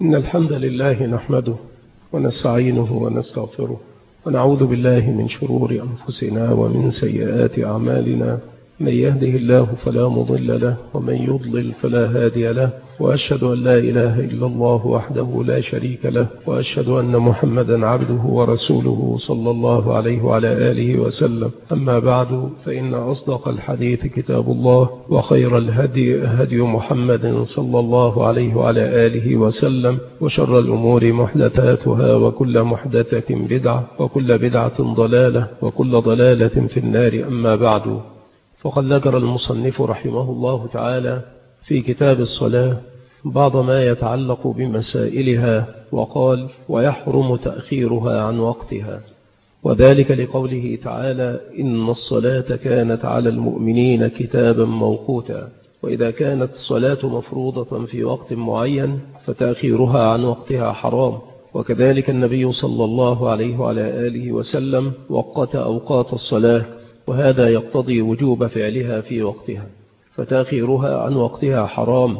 إن الحمد لله نحمده ونستعينه ونستغفره ونعوذ بالله من شرور أنفسنا ومن سيئات أعمالنا. من يهده الله فلا مضل له ومن يضلل فلا هادي له، وأشهد أن لا إله إلا الله وحده لا شريك له، وأشهد أن محمدا عبده ورسوله صلى الله عليه وعلى آله وسلم. أما بعد، فإن أصدق الحديث كتاب الله، وخير الهدي هدي محمد صلى الله عليه وعلى آله وسلم، وشر الأمور محدثاتها، وكل محدثة بدعة، وكل بدعة ضلالة، وكل ضلالة في النار. أما بعد، فقد ذكر المصنف رحمه الله تعالى في كتاب الصلاة بعض ما يتعلق بمسائلها، وقال: ويحرم تأخيرها عن وقتها، وذلك لقوله تعالى: إن الصلاة كانت على المؤمنين كتابا موقوتا. وإذا كانت الصلاة مفروضة في وقت معين فتأخيرها عن وقتها حرام. وكذلك النبي صلى الله عليه وعلى آله وسلم وقت أوقات الصلاة، وهذا يقتضي وجوب فعلها في وقتها، فتأخيرها عن وقتها حرام.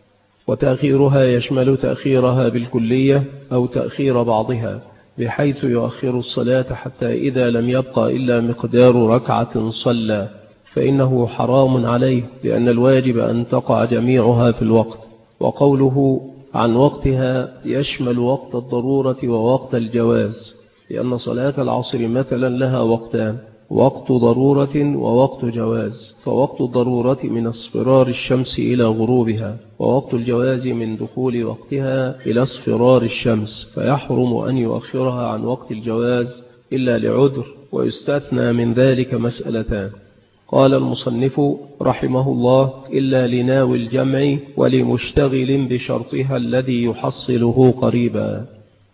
وتأخيرها يشمل تأخيرها بالكلية أو تأخير بعضها، بحيث يؤخر الصلاة حتى إذا لم يبقى إلا مقدار ركعة صلى فإنه حرام عليه، لأن الواجب أن تقع جميعها في الوقت. وقوله عن وقتها يشمل وقت الضرورة ووقت الجواز، لأن صلاة العصر مثلا لها وقتان: وقت ضرورة ووقت جواز. فوقت الضرورة من اصفرار الشمس إلى غروبها، ووقت الجواز من دخول وقتها إلى اصفرار الشمس، فيحرم أن يؤخرها عن وقت الجواز إلا لعذر. ويستثنى من ذلك مسألتان. قال المصنف رحمه الله: إلا لناوي الجمع ولمشتغل بشرطها الذي يحصله قريبا.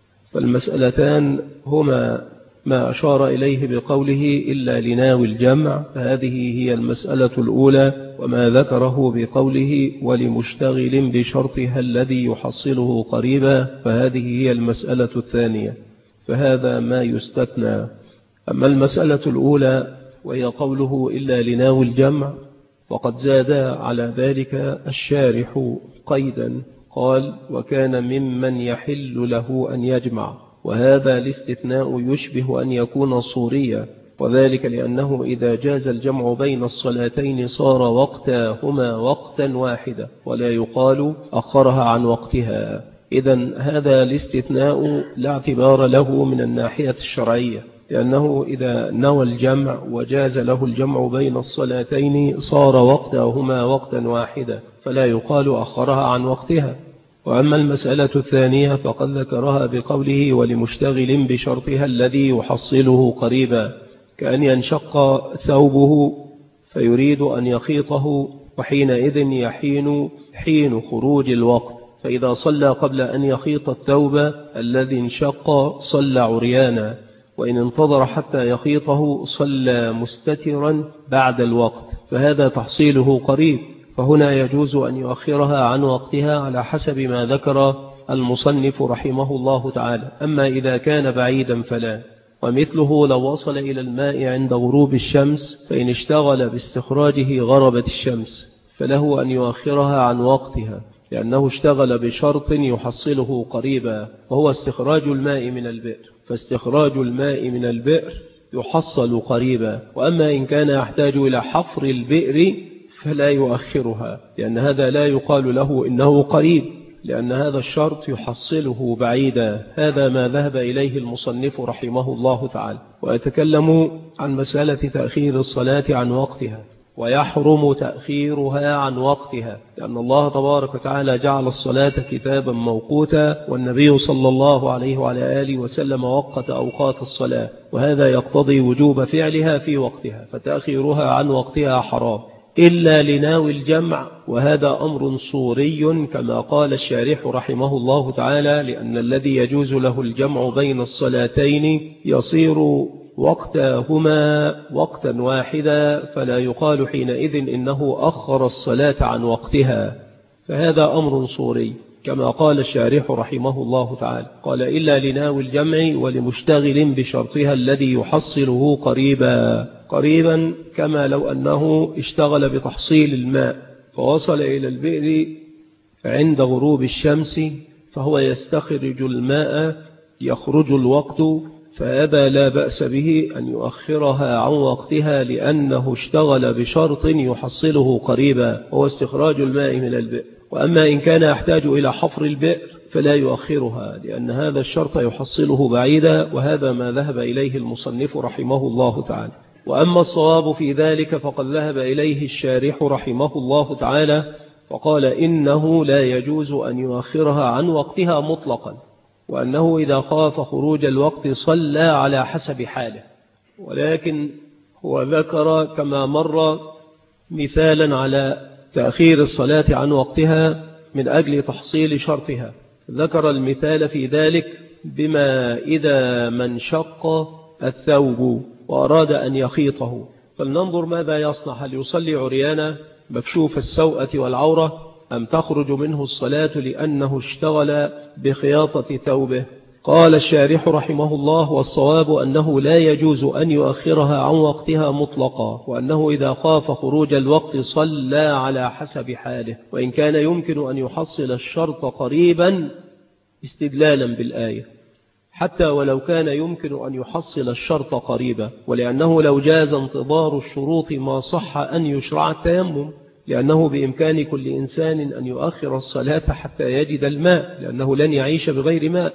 فالمسألتان هما ما أشار إليه بقوله إلا لناوي الجمع، فهذه هي المسألة الأولى، وما ذكره بقوله ولمشتغل بشرطها الذي يحصله قريبا، فهذه هي المسألة الثانية. فهذا ما يستثنى. أما المسألة الأولى وهي قوله إلا لناوي الجمع، وقد زاد على ذلك الشارح قيدا، قال: وكان ممن يحل له أن يجمع. وهذا الاستثناء يشبه أن يكون صوريا، وذلك لأنه إذا جاز الجمع بين الصلاتين صار وقتاهما وقتا واحدا، ولا يقال أخرها عن وقتها. إذن هذا الاستثناء لا اعتبار له من الناحية الشرعية، لأنه إذا نوى الجمع وجاز له الجمع بين الصلاتين صار وقتاهما وقتا واحدا، فلا يقال أخرها عن وقتها. وأما المسألة الثانية فقد ذكرها بقوله ولمشتغل بشرطها الذي يحصله قريبا، كأن ينشق ثوبه فيريد أن يخيطه، وحينئذ يحين حين خروج الوقت، فإذا صلى قبل أن يخيط الثوب الذي انشق صلى عريانا، وإن انتظر حتى يخيطه صلى مستترا بعد الوقت، فهذا تحصيله قريب، فهنا يجوز أن يؤخرها عن وقتها على حسب ما ذكر المصنف رحمه الله تعالى. أما إذا كان بعيدا فلا. ومثله لو وصل إلى الماء عند غروب الشمس فإن اشتغل باستخراجه غربت الشمس، فله أن يؤخرها عن وقتها، لأنه اشتغل بشرط يحصله قريبا، وهو استخراج الماء من البئر، فاستخراج الماء من البئر يحصل قريبا. وأما إن كان يحتاج إلى حفر البئر فلا يؤخرها، لأن هذا لا يقال له إنه قريب، لأن هذا الشرط يحصله بعيدا. هذا ما ذهب إليه المصنف رحمه الله تعالى. ويتكلم عن مسألة تأخير الصلاة عن وقتها. ويحرم تأخيرها عن وقتها، لأن الله تبارك وتعالى جعل الصلاة كتابا موقوتا، والنبي صلى الله عليه وعلى آله وسلم وقت أوقات الصلاة، وهذا يقتضي وجوب فعلها في وقتها، فتأخيرها عن وقتها حرام إلا لناوي الجمع. وهذا أمر صوري كما قال الشارح رحمه الله تعالى، لأن الذي يجوز له الجمع بين الصلاتين يصير وقتهما وقتا واحدا، فلا يقال حينئذ إنه أخر الصلاة عن وقتها، فهذا أمر صوري كما قال الشارح رحمه الله تعالى. قال: إلا لناوي الجمع ولمشتغل بشرطها الذي يحصله قريبا كما لو أنه اشتغل بتحصيل الماء فوصل إلى البئر عند غروب الشمس، فهو يستخرج الماء يخرج الوقت، فهذا لا بأس به أن يؤخرها عن وقتها لأنه اشتغل بشرط يحصله قريبا، وهو استخراج الماء من البئر. وأما إن كان يحتاج إلى حفر البئر فلا يؤخرها، لأن هذا الشرط يحصله بعيدا، وهذا ما ذهب إليه المصنف رحمه الله تعالى. وأما الصواب في ذلك فقد ذهب إليه الشارح رحمه الله تعالى، فقال إنه لا يجوز أن يؤخرها عن وقتها مطلقا، وأنه إذا خاف خروج الوقت صلى على حسب حاله. ولكن هو ذكر كما مر مثالا على تأخير الصلاة عن وقتها من أجل تحصيل شرطها. ذكر المثال في ذلك بما إذا من شق الثوب وأراد أن يخيطه، فلننظر ماذا يصنع، هل يصلي عريانا مكشوف السوءة والعورة أم تخرج منه الصلاة لأنه اشتغل بخياطة ثوبه؟ قال الشارح رحمه الله: والصواب أنه لا يجوز أن يؤخرها عن وقتها مطلقا، وأنه إذا خاف خروج الوقت صلى على حسب حاله، وإن كان يمكن أن يحصل الشرط قريبا استدلالا بالآية، حتى ولو كان يمكن أن يحصل الشرط قريبا، ولأنه لو جاز انتظار الشروط ما صح أن يشرع التيمم، لأنه بإمكان كل إنسان أن يؤخر الصلاة حتى يجد الماء، لأنه لن يعيش بغير ماء،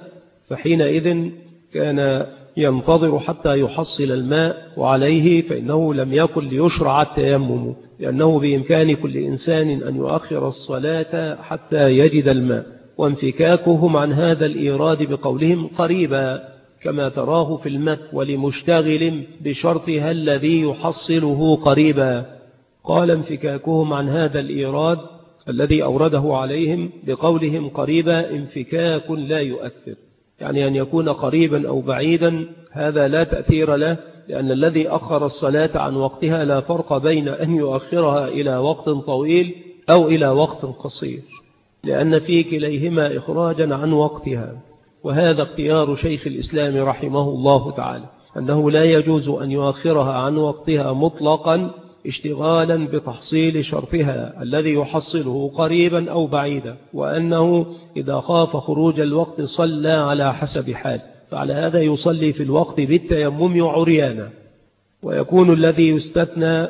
فحينئذ كان ينتظر حتى يحصل الماء، وعليه فإنه لم يكن ليشرع التيمم، لأنه بإمكان كل إنسان أن يؤخر الصلاة حتى يجد الماء. وانفكاكهم عن هذا الإيراد بقولهم قريبا كما تراه في المتن: ولمشتغل بشرطها الذي يحصله قريبا. قال: انفكاكهم عن هذا الإيراد الذي أورده عليهم بقولهم قريبا انفكاك لا يؤثر، يعني أن يكون قريبا أو بعيدا هذا لا تأثير له، لأن الذي أخر الصلاة عن وقتها لا فرق بين أن يؤخرها إلى وقت طويل أو إلى وقت قصير، لأن في كليهما إخراجا عن وقتها. وهذا اختيار شيخ الإسلام رحمه الله تعالى، أنه لا يجوز أن يؤخرها عن وقتها مطلقا اشتغالا بتحصيل شرطها الذي يحصله قريبا أو بعيدا، وأنه إذا خاف خروج الوقت صلى على حسب حال، فعلى هذا يصلي في الوقت بالتيمم عريانا. ويكون الذي يستثنى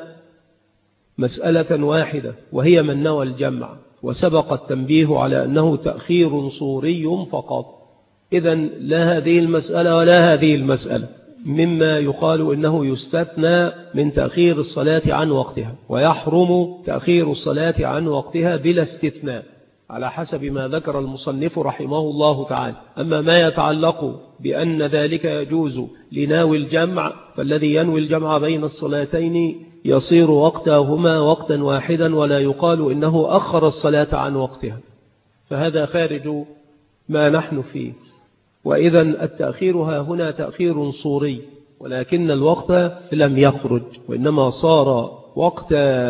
مسألة واحدة، وهي من نوى الجمع، وسبق التنبيه على أنه تأخير صوري فقط. إذن لا هذه المسألة ولا هذه المسألة مما يقال إنه يستثنى من تأخير الصلاة عن وقتها، ويحرم تأخير الصلاة عن وقتها بلا استثناء على حسب ما ذكر المصنف رحمه الله تعالى. أما ما يتعلق بأن ذلك يجوز لناوي الجمع، فالذي ينوي الجمع بين الصلاتين يصير وقتهما وقتا واحدا، ولا يقال إنه أخر الصلاة عن وقتها، فهذا خارج ما نحن فيه. وإذا التأخير هنا تأخير صوري، ولكن الوقت لم يخرج، وإنما صار وقت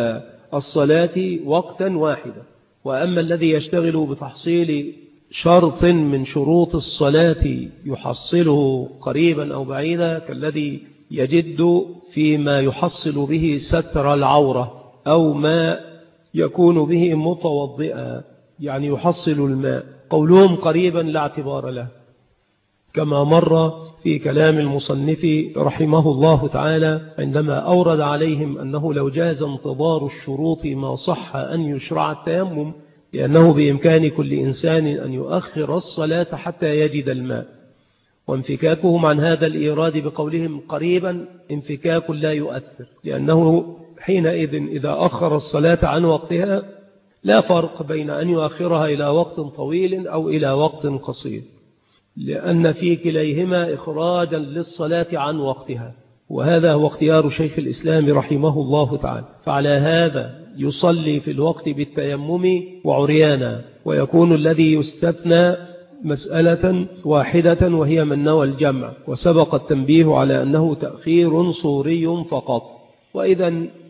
الصلاة وقتا واحدا. وأما الذي يشتغل بتحصيل شرط من شروط الصلاة يحصله قريبا أو بعيدا، كالذي يجد فيما يحصل به ستر العورة، أو ما يكون به متوضئا يعني يحصل الماء، قولهم قريبا لا اعتبار له، كما مر في كلام المصنف رحمه الله تعالى عندما أورد عليهم أنه لو جاز انتظار الشروط ما صح أن يشرع التيمم، لأنه بإمكان كل إنسان أن يؤخر الصلاة حتى يجد الماء. وانفكاكهم عن هذا الإيراد بقولهم قريبا انفكاك لا يؤثر، لأنه حينئذ إذا أخر الصلاة عن وقتها لا فرق بين أن يؤخرها إلى وقت طويل أو إلى وقت قصير، لأن في كليهما إخراجا للصلاة عن وقتها. وهذا هو اختيار شيخ الإسلام رحمه الله تعالى. فعلى هذا يصلي في الوقت بالتيمم وعريانا، ويكون الذي يستثنى مسألة واحدة وهي من نوى الجمع، وسبق التنبيه على أنه تأخير صوري فقط. وإذا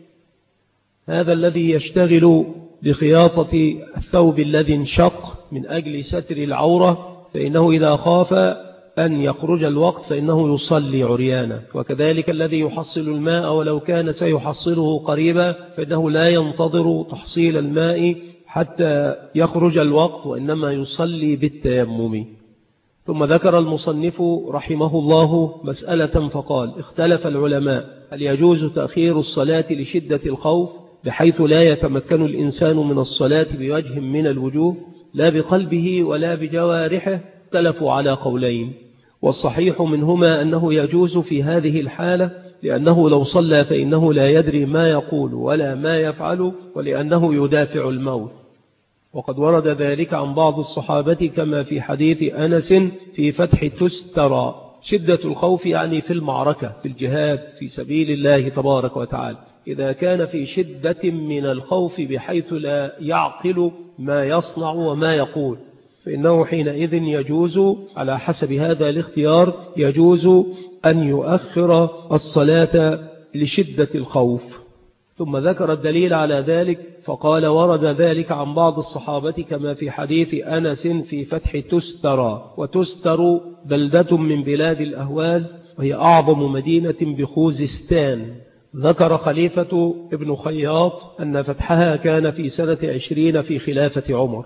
هذا الذي يشتغل بخياطة الثوب الذي انشق من أجل ستر العورة، فإنه إذا خاف أن يخرج الوقت فإنه يصلي عريانا. وكذلك الذي يحصل الماء ولو كان سيحصله قريبا، فإنه لا ينتظر تحصيل الماء حتى يخرج الوقت، وإنما يصلي بالتيمم. ثم ذكر المصنف رحمه الله مسألة فقال: اختلف العلماء هل يجوز تأخير الصلاة لشدة الخوف بحيث لا يتمكن الإنسان من الصلاة بوجه من الوجوه لا بقلبه ولا بجوارحه؟ اختلفوا على قولين، والصحيح منهما أنه يجوز في هذه الحالة، لأنه لو صلى فإنه لا يدري ما يقول ولا ما يفعل، ولأنه يدافع الموت. وقد ورد ذلك عن بعض الصحابة كما في حديث أنس في فتح تسترى. شدة الخوف يعني في المعركة، في الجهاد في سبيل الله تبارك وتعالى. إذا كان في شدة من الخوف بحيث لا يعقل ما يصنع وما يقول، فإنه حينئذ يجوز على حسب هذا الاختيار يجوز أن يؤخر الصلاة لشدة الخوف. ثم ذكر الدليل على ذلك فقال: ورد ذلك عن بعض الصحابة كما في حديث أنس في فتح تسترى. وتستر بلدة من بلاد الأهواز، وهي أعظم مدينة بخوزستان. ذكر خليفة ابن خياط أن فتحها كان في سنة 20 في خلافة عمر،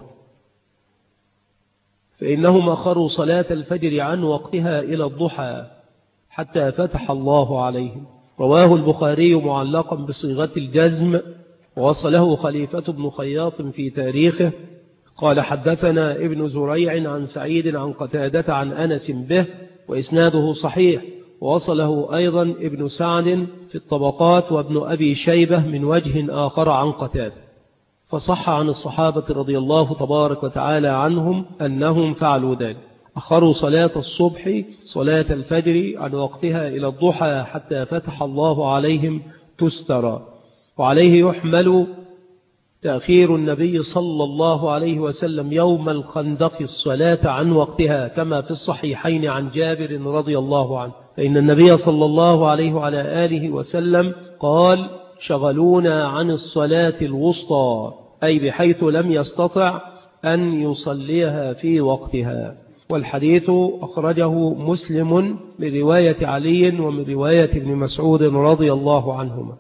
فإنهم أخروا صلاة الفجر عن وقتها إلى الضحى حتى فتح الله عليهم. رواه البخاري معلقا بصيغة الجزم، ووصله خليفة ابن خياط في تاريخه قال: حدثنا ابن زريع عن سعيد عن قتادة عن أنس به، وإسناده صحيح. ووصله أيضا ابن سعد في الطبقات وابن أبي شيبة من وجه آخر عن قتادة. فصح عن الصحابة رضي الله تبارك وتعالى عنهم أنهم فعلوا ذلك، أخروا صلاة الصبح صلاة الفجر عن وقتها إلى الضحى حتى فتح الله عليهم تسترى. وعليه يحمل تأخير النبي صلى الله عليه وسلم يوم الخندق الصلاة عن وقتها كما في الصحيحين عن جابر رضي الله عنه، فإن النبي صلى الله عليه وعلى آله وسلم قال: شغلونا عن الصلاة الوسطى، أي بحيث لم يستطع أن يصليها في وقتها. والحديث أخرجه مسلم من رواية علي ومن رواية ابن مسعود رضي الله عنهما.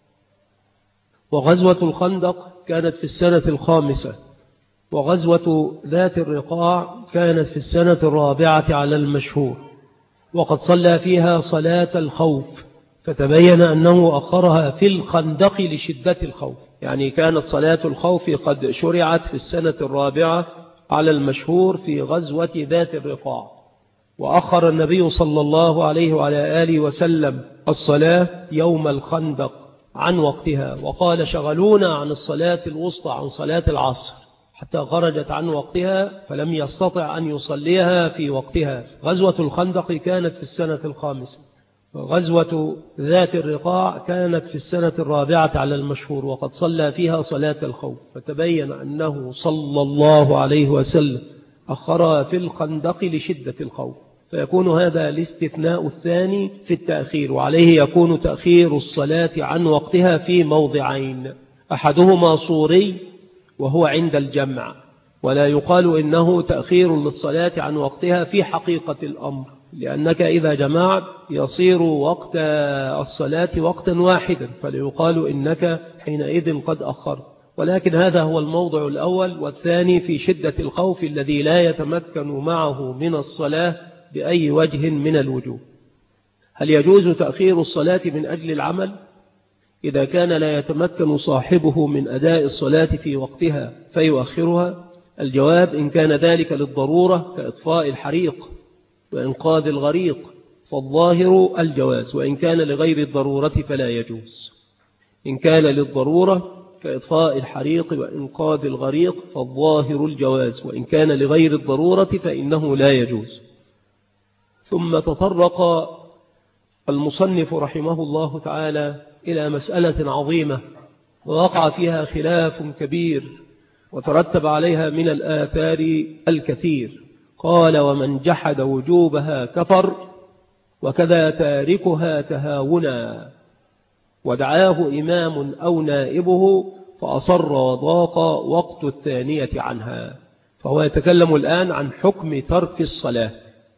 وغزوة الخندق كانت في السنة الخامسة، وغزوة ذات الرقاع كانت في السنة الرابعة على المشهور، وقد صلى فيها صلاة الخوف، فتبين أنه أخرها في الخندق لشدة الخوف، يعني كانت صلاة الخوف قد شرعت في السنة الرابعة على المشهور في غزوة ذات الرقاع. وأخر النبي صلى الله عليه وعلى آله وسلم الصلاة يوم الخندق عن وقتها، وقال: شغلونا عن الصلاة الوسطى، عن صلاة العصر، حتى خرجت عن وقتها فلم يستطع أن يصليها في وقتها. غزوة الخندق كانت في السنة الخامسة، وغزوة ذات الرقاع كانت في السنة الرابعة على المشهور، وقد صلى فيها صلاة الخوف، فتبين أنه صلى الله عليه وسلم أخرها في الخندق لشدة الخوف، فيكون هذا الاستثناء الثاني في التأخير. وعليه يكون تأخير الصلاة عن وقتها في موضعين: أحدهما صوري وهو عند الجمع، ولا يقال إنه تأخير للصلاة عن وقتها في حقيقة الأمر، لأنك إذا جمعت يصير وقت الصلاة وقتا واحدا، فليقال إنك حينئذ قد أخرت. ولكن هذا هو الموضع الأول. والثاني في شدة الخوف الذي لا يتمكن معه من الصلاة بأي وجه من الوجوه. هل يجوز تأخير الصلاة من أجل العمل؟ إذا كان لا يتمكن صاحبه من أداء الصلاة في وقتها فيؤخرها. الجواب: إن كان ذلك للضرورة كإطفاء الحريق وإنقاذ الغريق فالظاهر الجواز، وإن كان لغير الضرورة فلا يجوز. إن كان للضرورة كإطفاء الحريق وإنقاذ الغريق فالظاهر الجواز، وإن كان لغير الضرورة فإنه لا يجوز. ثم تطرق المصنف رحمه الله تعالى إلى مسألة عظيمة ووقع فيها خلاف كبير وترتب عليها من الآثار الكثير. قال: ومن جحد وجوبها كفر، وكذا تاركها تهاونا، ودعاه إمام أو نائبه فأصر وضاق وقت الثانية عنها. فهو يتكلم الآن عن حكم ترك الصلاة،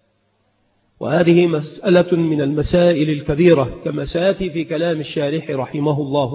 وهذه مسألة من المسائل الكبيرة كما سيأتي في كلام الشارح رحمه الله تعالى.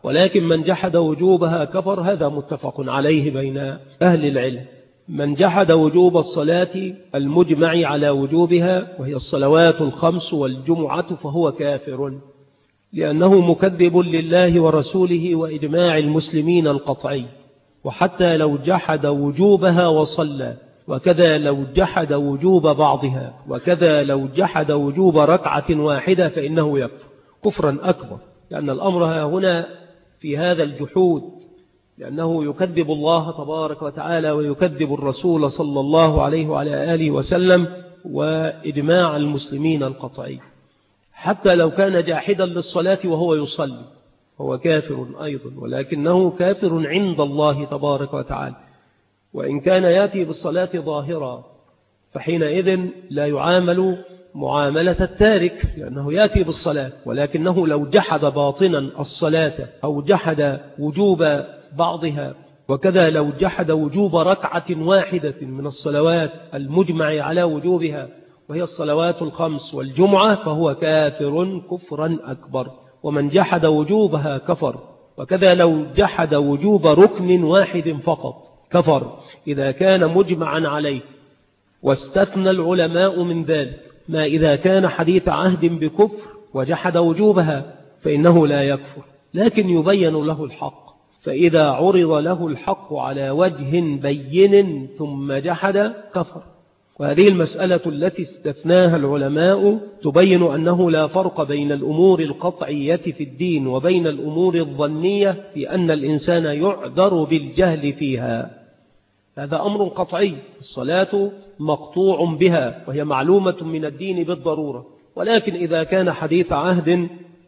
ولكن من جحد وجوبها كفر، هذا متفق عليه بين أهل العلم. من جحد وجوب الصلاة المجمع على وجوبها وهي الصلوات الخمس والجمعة فهو كافر، لأنه مكذب لله ورسوله وإجماع المسلمين القطعي. وحتى لو جحد وجوبها وصلى، وكذا لو جحد وجوب بعضها، وكذا لو جحد وجوب ركعة واحدة، فإنه يكفر كفرا أكبر، لأن الأمر هنا في هذا الجحود، لأنه يكذب الله تبارك وتعالى ويكذب الرسول صلى الله عليه وعلى آله وسلم وإجماع المسلمين القطعي. حتى لو كان جاحدا للصلاة وهو يصلي هو كافر أيضا، ولكنه كافر عند الله تبارك وتعالى. وإن كان يأتي بالصلاة ظاهرا فحينئذ لا يعامل معاملة التارك، لأنه يأتي بالصلاة، ولكنه لو جحد باطنا الصلاة أو جحد وجوب بعضها، وكذا لو جحد وجوب ركعة واحدة من الصلوات المجمع على وجوبها وهي الصلوات الخمس والجمعة، فهو كافر كفرا أكبر. ومن جحد وجوبها كفر. وكذا لو جحد وجوب ركن واحد فقط كفر إذا كان مجمعا عليه. واستثنى العلماء من ذلك ما إذا كان حديث عهد بكفر وجحد وجوبها فإنه لا يكفر، لكن يبين له الحق. فإذا عرض له الحق على وجه بين ثم جحد كفر. وهذه المسألة التي استثناها العلماء تبين أنه لا فرق بين الأمور القطعية في الدين وبين الأمور الظنية في أن الإنسان يعذر بالجهل فيها. هذا أمر قطعي، الصلاة مقطوع بها وهي معلومة من الدين بالضرورة. ولكن إذا كان حديث عهد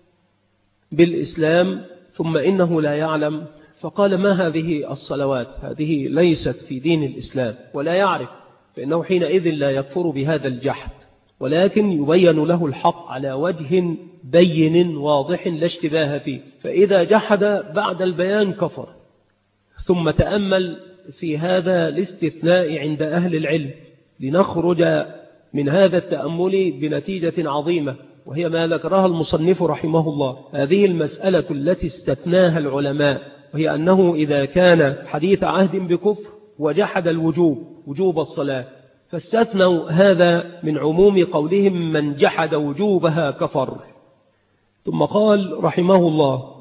بالإسلام ثم إنه لا يعلم فقال ما هذه الصلوات، هذه ليست في دين الإسلام، ولا يعرف، فإنه حينئذ لا يكفر بهذا الجحد، ولكن يبين له الحق على وجه بين واضح لا اشتباه فيه. فإذا جحد بعد البيان كفر. ثم تأمل في هذا الاستثناء عند أهل العلم لنخرج من هذا التأمل بنتيجة عظيمة، وهي ما ذكرها المصنف رحمه الله. هذه المسألة التي استثناها العلماء، وهي أنه إذا كان حديث عهد بكفر وجحد وجوب الصلاة، فاستثنوا هذا من عموم قولهم من جحد وجوبها كفر. ثم قال رحمه الله: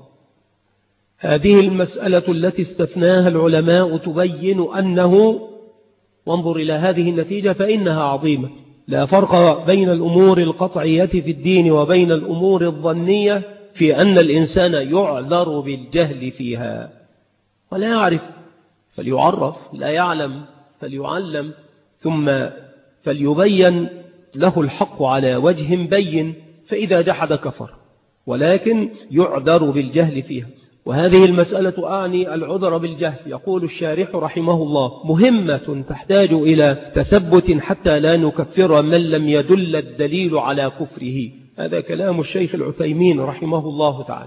هذه المسألة التي استثناها العلماء تبين أنه، وانظر إلى هذه النتيجة فإنها عظيمة، لا فرق بين الأمور القطعية في الدين وبين الأمور الظنية في أن الإنسان يعذر بالجهل فيها. ولا يعرف فليعرف، لا يعلم فليعلم، ثم فليبين له الحق على وجه بين، فإذا جحد كفر، ولكن يعذر بالجهل فيها. وهذه المسألة أعني العذر بالجهل. يقول الشارح رحمه الله: مهمة تحتاج إلى تثبت حتى لا نكفر من لم يدل الدليل على كفره. هذا كلام الشيخ العثيمين رحمه الله تعالى.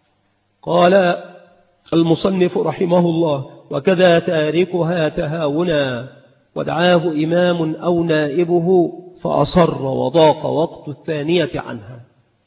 قال المصنف رحمه الله: وكذا تاركها تهاونا ودعاه إمام أو نائبه فأصر وضاق وقت الثانية عنها.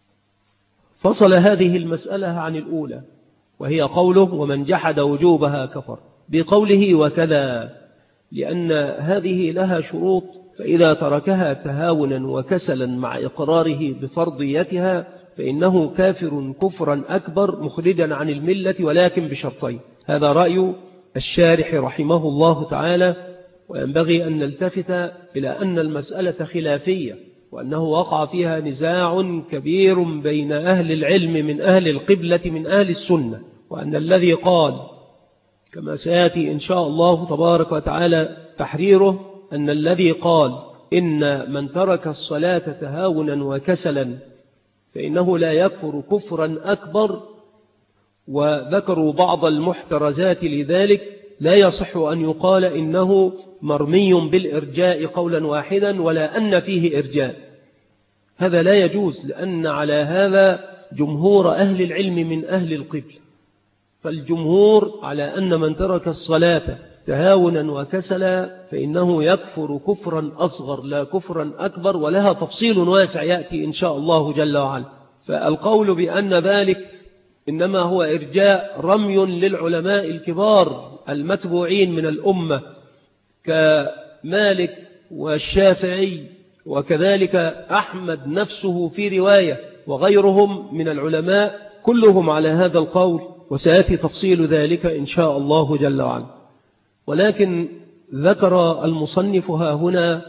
فصل هذه المسألة عن الأولى، وهي قوله: ومن جحد وجوبها كفر، بقوله وكذا، لأن هذه لها شروط، فإذا تركها تهاونا وكسلا مع إقراره بفرضيتها فإنه كافر كفرا أكبر مخرجا عن الملة، ولكن بشرطين. هذا رأي الشارح رحمه الله تعالى. وينبغي أن نلتفت إلى أن المسألة خلافية، وأنه وقع فيها نزاع كبير بين أهل العلم من أهل القبلة من أهل السنة، وأن الذي قال كما سيأتي إن شاء الله تبارك وتعالى تحريره، أن الذي قال إن من ترك الصلاة تهاونا وكسلا فإنه لا يكفر كفرا أكبر، وذكروا بعض المحترزات لذلك، لا يصح أن يقال إنه مرمي بالإرجاء قولا واحدا ولا أن فيه إرجاء. هذا لا يجوز، لأن على هذا جمهور أهل العلم من أهل القبل. فالجمهور على أن من ترك الصلاة تهاونا وكسلا فإنه يكفر كفرا أصغر لا كفرا أكبر، ولها تفصيل واسع يأتي إن شاء الله جل وعلا. فالقول بأن ذلك إنما هو إرجاء رمي للعلماء الكبار المتبوعين من الأمة كمالك والشافعي وكذلك أحمد نفسه في رواية وغيرهم من العلماء كلهم على هذا القول، وسيأتي تفصيل ذلك إن شاء الله جل وعلا. ولكن ذكر المصنف ها هنا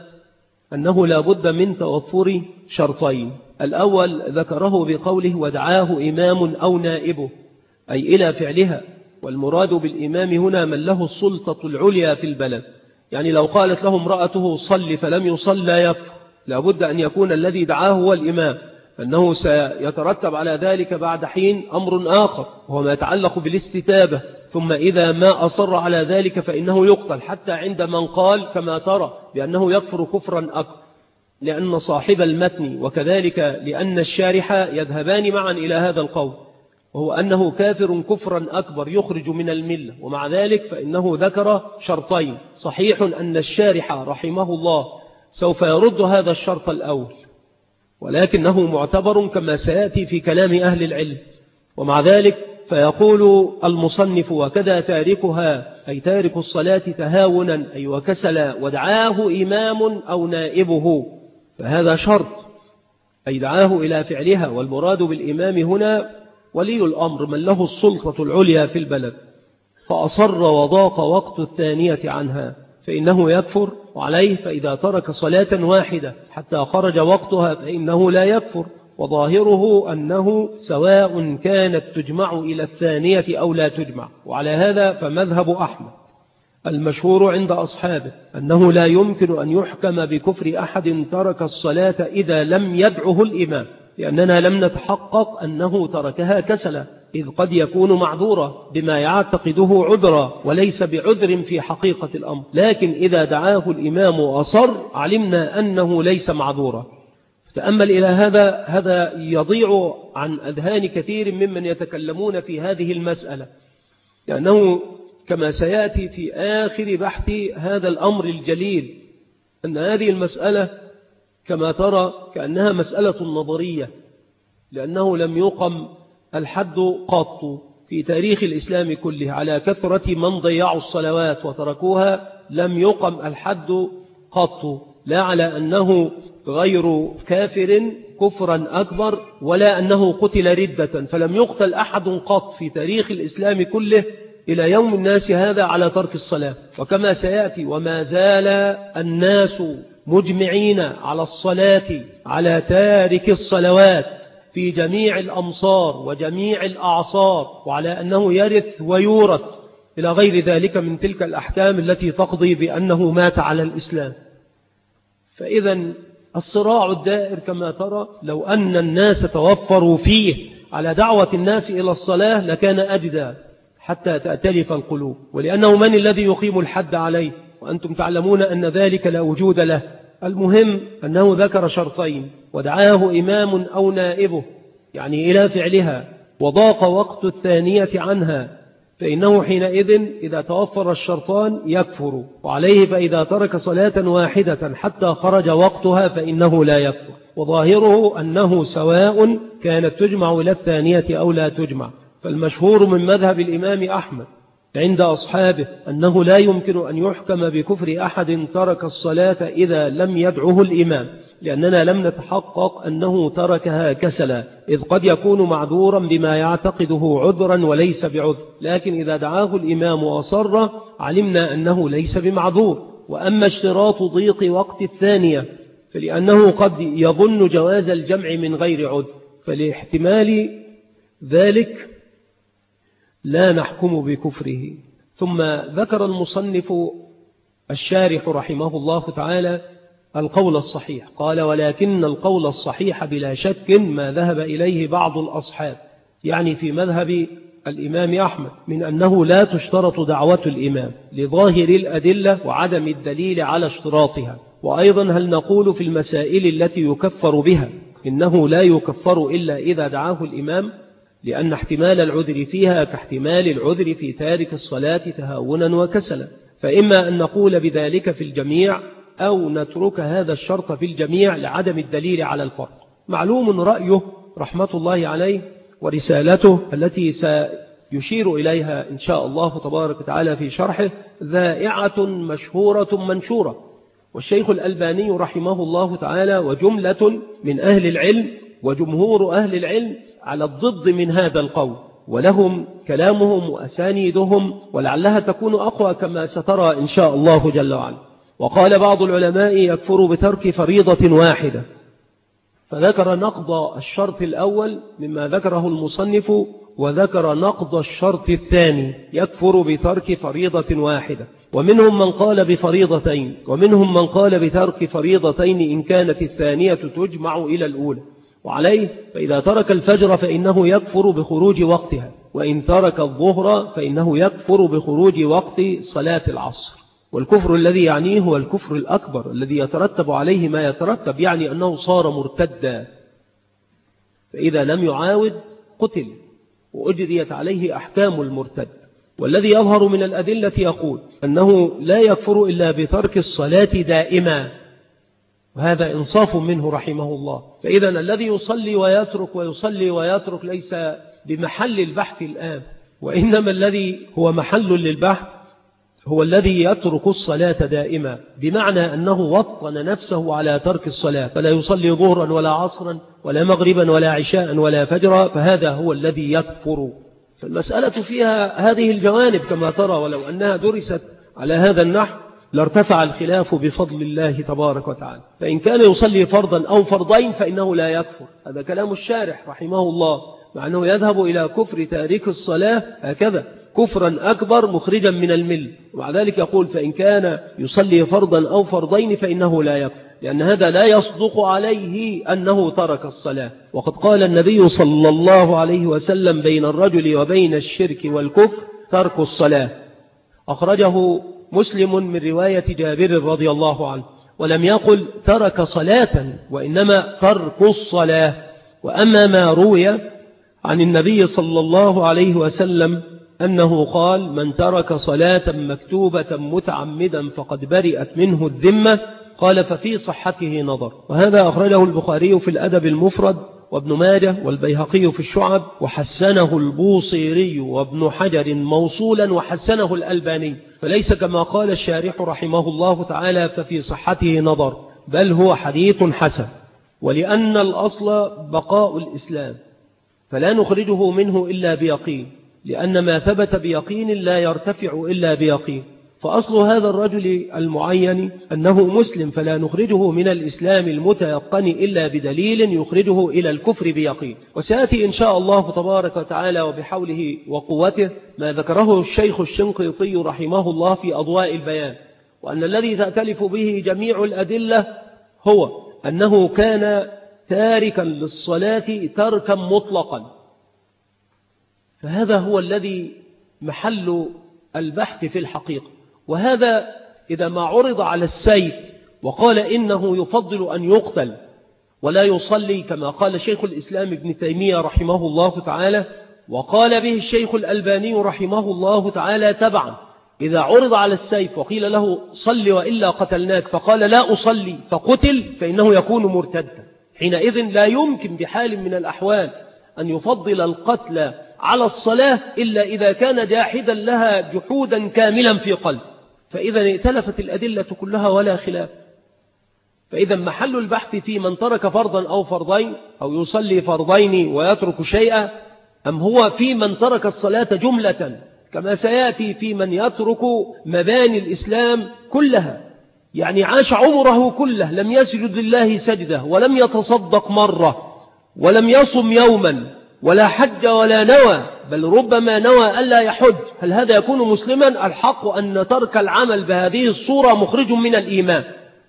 أنه لا بد من توفر شرطين. الأول ذكره بقوله ودعاه إمام أو نائبه، أي إلى فعلها، والمراد بالإمام هنا من له السلطة العليا في البلد. يعني لو قالت له امرأته صل فلم يصل لا يكفر، لا بد أن يكون الذي دعاه هو الإمام، أنه سيترتب على ذلك بعد حين أمر آخر وهو ما يتعلق بالاستتابة، ثم إذا ما أصر على ذلك فإنه يقتل، حتى عند من قال كما ترى بأنه يكفر كفرا أكبر، لأن صاحب المتن وكذلك لأن الشارح يذهبان معا إلى هذا القول، وهو أنه كافر كفرا أكبر يخرج من الملة. ومع ذلك فإنه ذكر شرطين. صحيح أن الشارح رحمه الله سوف يرد هذا الشرط الأول، ولكنه معتبر كما سيأتي في كلام أهل العلم. ومع ذلك فيقول المصنف وكذا تاركها، أي تارك الصلاة تهاونا أي وكسلا، ودعاه إمام أو نائبه، فهذا شرط، أي دعاه إلى فعلها. والمراد بالإمام هنا ولي الأمر من له السلطة العليا في البلد، فأصر وضاق وقت الثانية عنها فإنه يكفر، وعليه فإذا ترك صلاة واحدة حتى خرج وقتها فإنه لا يكفر. وظاهره أنه سواء كانت تجمع إلى الثانية أو لا تجمع. وعلى هذا فمذهب أحمد المشهور عند أصحابه أنه لا يمكن أن يحكم بكفر أحد ترك الصلاة إذا لم يدعه الإمام، لأننا لم نتحقق أنه تركها كسلا، إذ قد يكون معذورا بما يعتقده عذرا وليس بعذر في حقيقة الأمر. لكن إذا دعاه الإمام وأصر علمنا أنه ليس معذورا. تأمل إلى هذا يضيع عن أذهان كثير ممن يتكلمون في هذه المسألة، لأنه كما سيأتي في آخر بحث هذا الأمر الجليل أن هذه المسألة كما ترى كأنها مسألة نظرية، لأنه لم يقم الحد قط في تاريخ الإسلام كله على كثرة من ضيعوا الصلوات وتركوها. لم يقم الحد قط، لا على أنه غير كافر كفرا أكبر ولا أنه قتل ردة، فلم يقتل أحد قط في تاريخ الإسلام كله إلى يوم الناس هذا على ترك الصلاة. وكما سيأتي وما زال الناس مجمعين على الصلاة على تارك الصلوات في جميع الأمصار وجميع الأعصار، وعلى أنه يرث ويورث إلى غير ذلك من تلك الأحكام التي تقضي بأنه مات على الإسلام. فإذا الصراع الدائر كما ترى لو أن الناس توفروا فيه على دعوة الناس إلى الصلاة لكان أجدى حتى تأتلف القلوب، ولأنه من الذي يقيم الحد عليه؟ وأنتم تعلمون أن ذلك لا وجود له. المهم أنه ذكر شرطين: ودعاه إمام أو نائبه، يعني إلى فعلها، وضاق وقت الثانية عنها، فإنه حينئذ إذا توفر الشرطان يكفر، وعليه فإذا ترك صلاة واحدة حتى خرج وقتها فإنه لا يكفر. وظاهره أنه سواء كانت تجمع إلى الثانية أو لا تجمع. فالمشهور من مذهب الإمام أحمد عند أصحابه أنه لا يمكن أن يحكم بكفر أحد ترك الصلاة إذا لم يدعه الإمام، لأننا لم نتحقق أنه تركها كسلا، إذ قد يكون معذورا بما يعتقده عذرا وليس بعذر. لكن إذا دعاه الإمام وأصر علمنا أنه ليس بمعذور. وأما اشتراط ضيق وقت الثانية فلأنه قد يظن جواز الجمع من غير عذر، فلاحتمال ذلك لا نحكم بكفره. ثم ذكر المصنف الشارح رحمه الله تعالى القول الصحيح، قال: ولكن القول الصحيح بلا شك ما ذهب إليه بعض الأصحاب، يعني في مذهب الإمام أحمد، من أنه لا تشترط دعوة الإمام لظاهر الأدلة وعدم الدليل على اشتراطها. وأيضا هل نقول في المسائل التي يكفر بها إنه لا يكفر إلا إذا دعاه الإمام، لأن احتمال العذر فيها كاحتمال العذر في تارك الصلاة تهاونا وكسلا. فإما أن نقول بذلك في الجميع أو نترك هذا الشرط في الجميع لعدم الدليل على الفرق. معلوم رأيه رحمة الله عليه ورسالته التي سيشير إليها إن شاء الله تبارك وتعالى في شرحه ذائعة مشهورة منشورة. والشيخ الألباني رحمه الله تعالى وجملة من أهل العلم وجمهور أهل العلم على الضد من هذا القول، ولهم كلامهم وأسانيدهم ولعلها تكون أقوى كما سترى إن شاء الله جل وعلا. وقال بعض العلماء يكفر بترك فريضة واحدة، فذكر نقض الشرط الأول مما ذكره المصنف، وذكر نقض الشرط الثاني يكفر بترك فريضة واحدة. ومنهم من قال بفريضتين، ومنهم من قال بترك فريضتين إن كانت الثانية تجمع إلى الأولى. وعليه فإذا ترك الفجر فإنه يكفر بخروج وقتها، وإن ترك الظهر فإنه يكفر بخروج وقت صلاة العصر. والكفر الذي يعنيه هو الكفر الأكبر الذي يترتب عليه ما يترتب، يعني أنه صار مرتدا، فإذا لم يعاود قتل وأجريت عليه أحكام المرتد. والذي يظهر من الأدلة يقول أنه لا يكفر إلا بترك الصلاة دائما، وهذا إنصاف منه رحمه الله. فإذا الذي يصلي ويترك ويصلي ويترك ليس بمحل البحث الآن، وإنما الذي هو محل للبحث هو الذي يترك الصلاة دائما، بمعنى أنه وطن نفسه على ترك الصلاة، فلا يصلي ظهرا ولا عصرا ولا مغربا ولا عشاء ولا فجرا، فهذا هو الذي يكفر. فالمسألة فيها هذه الجوانب كما ترى، ولو أنها درست على هذا النحو لارتفع الخلاف بفضل الله تبارك وتعالى. فإن كان يصلي فرضا أو فرضين فإنه لا يكفر، هذا كلام الشارح رحمه الله، مع أنه يذهب إلى كفر تارك الصلاة هكذا كفرا أكبر مخرجا من المل. ومع ذلك يقول فإن كان يصلي فرضا أو فرضين فإنه لا يكفر، لأن هذا لا يصدق عليه أنه ترك الصلاة. وقد قال النبي صلى الله عليه وسلم بين الرجل وبين الشرك والكفر ترك الصلاة. أخرجه مسلم من رواية جابر رضي الله عنه، ولم يقل ترك صلاة، وإنما ترك الصلاة. وأما ما روي عن النبي صلى الله عليه وسلم أنه قال من ترك صلاة مكتوبة متعمدا فقد برئت منه الذمة، قال ففي صحته نظر. وهذا أخرجه البخاري في الأدب المفرد، وابن ماجه والبيهقي في الشعب، وحسنه البوصيري وابن حجر موصولا، وحسنه الألباني، فليس كما قال الشارح رحمه الله تعالى ففي صحته نظر، بل هو حديث حسن. ولأن الأصل بقاء الإسلام فلا نخرجه منه إلا بيقين، لأن ما ثبت بيقين لا يرتفع إلا بيقين. فأصل هذا الرجل المعين أنه مسلم، فلا نخرجه من الإسلام المتيقن إلا بدليل يخرجه إلى الكفر بيقين. وسيأتي إن شاء الله تبارك وتعالى وبحوله وقوته ما ذكره الشيخ الشنقيطي رحمه الله في أضواء البيان، وأن الذي تأتلف به جميع الأدلة هو أنه كان تاركا للصلاة تركا مطلقا. فهذا هو الذي محل البحث في الحقيقة. وهذا إذا ما عرض على السيف وقال إنه يفضل أن يقتل ولا يصلي كما قال شيخ الإسلام ابن تيمية رحمه الله تعالى، وقال به الشيخ الألباني رحمه الله تعالى تبعا، إذا عرض على السيف وقيل له صل وإلا قتلناك فقال لا أصلي فقتل، فإنه يكون مرتدا. حينئذ لا يمكن بحال من الأحوال أن يفضل القتل على الصلاة إلا إذا كان جاحدا لها جحودا كاملا في قلب. فإذا ائتلفت الأدلة كلها ولا خلاف. فإذا محل البحث في من ترك فرضا أو فرضين، أو يصلي فرضين ويترك شيئا، أم هو في من ترك الصلاة جملة، كما سيأتي في من يترك مباني الإسلام كلها، يعني عاش عمره كله لم يسجد لله سجدة، ولم يتصدق مرة، ولم يصم يوما، ولا حج ولا نوى، بل ربما نوى ألا يحج. هل هذا يكون مسلما؟ الحق أن ترك العمل بهذه الصورة مخرج من الإيمان.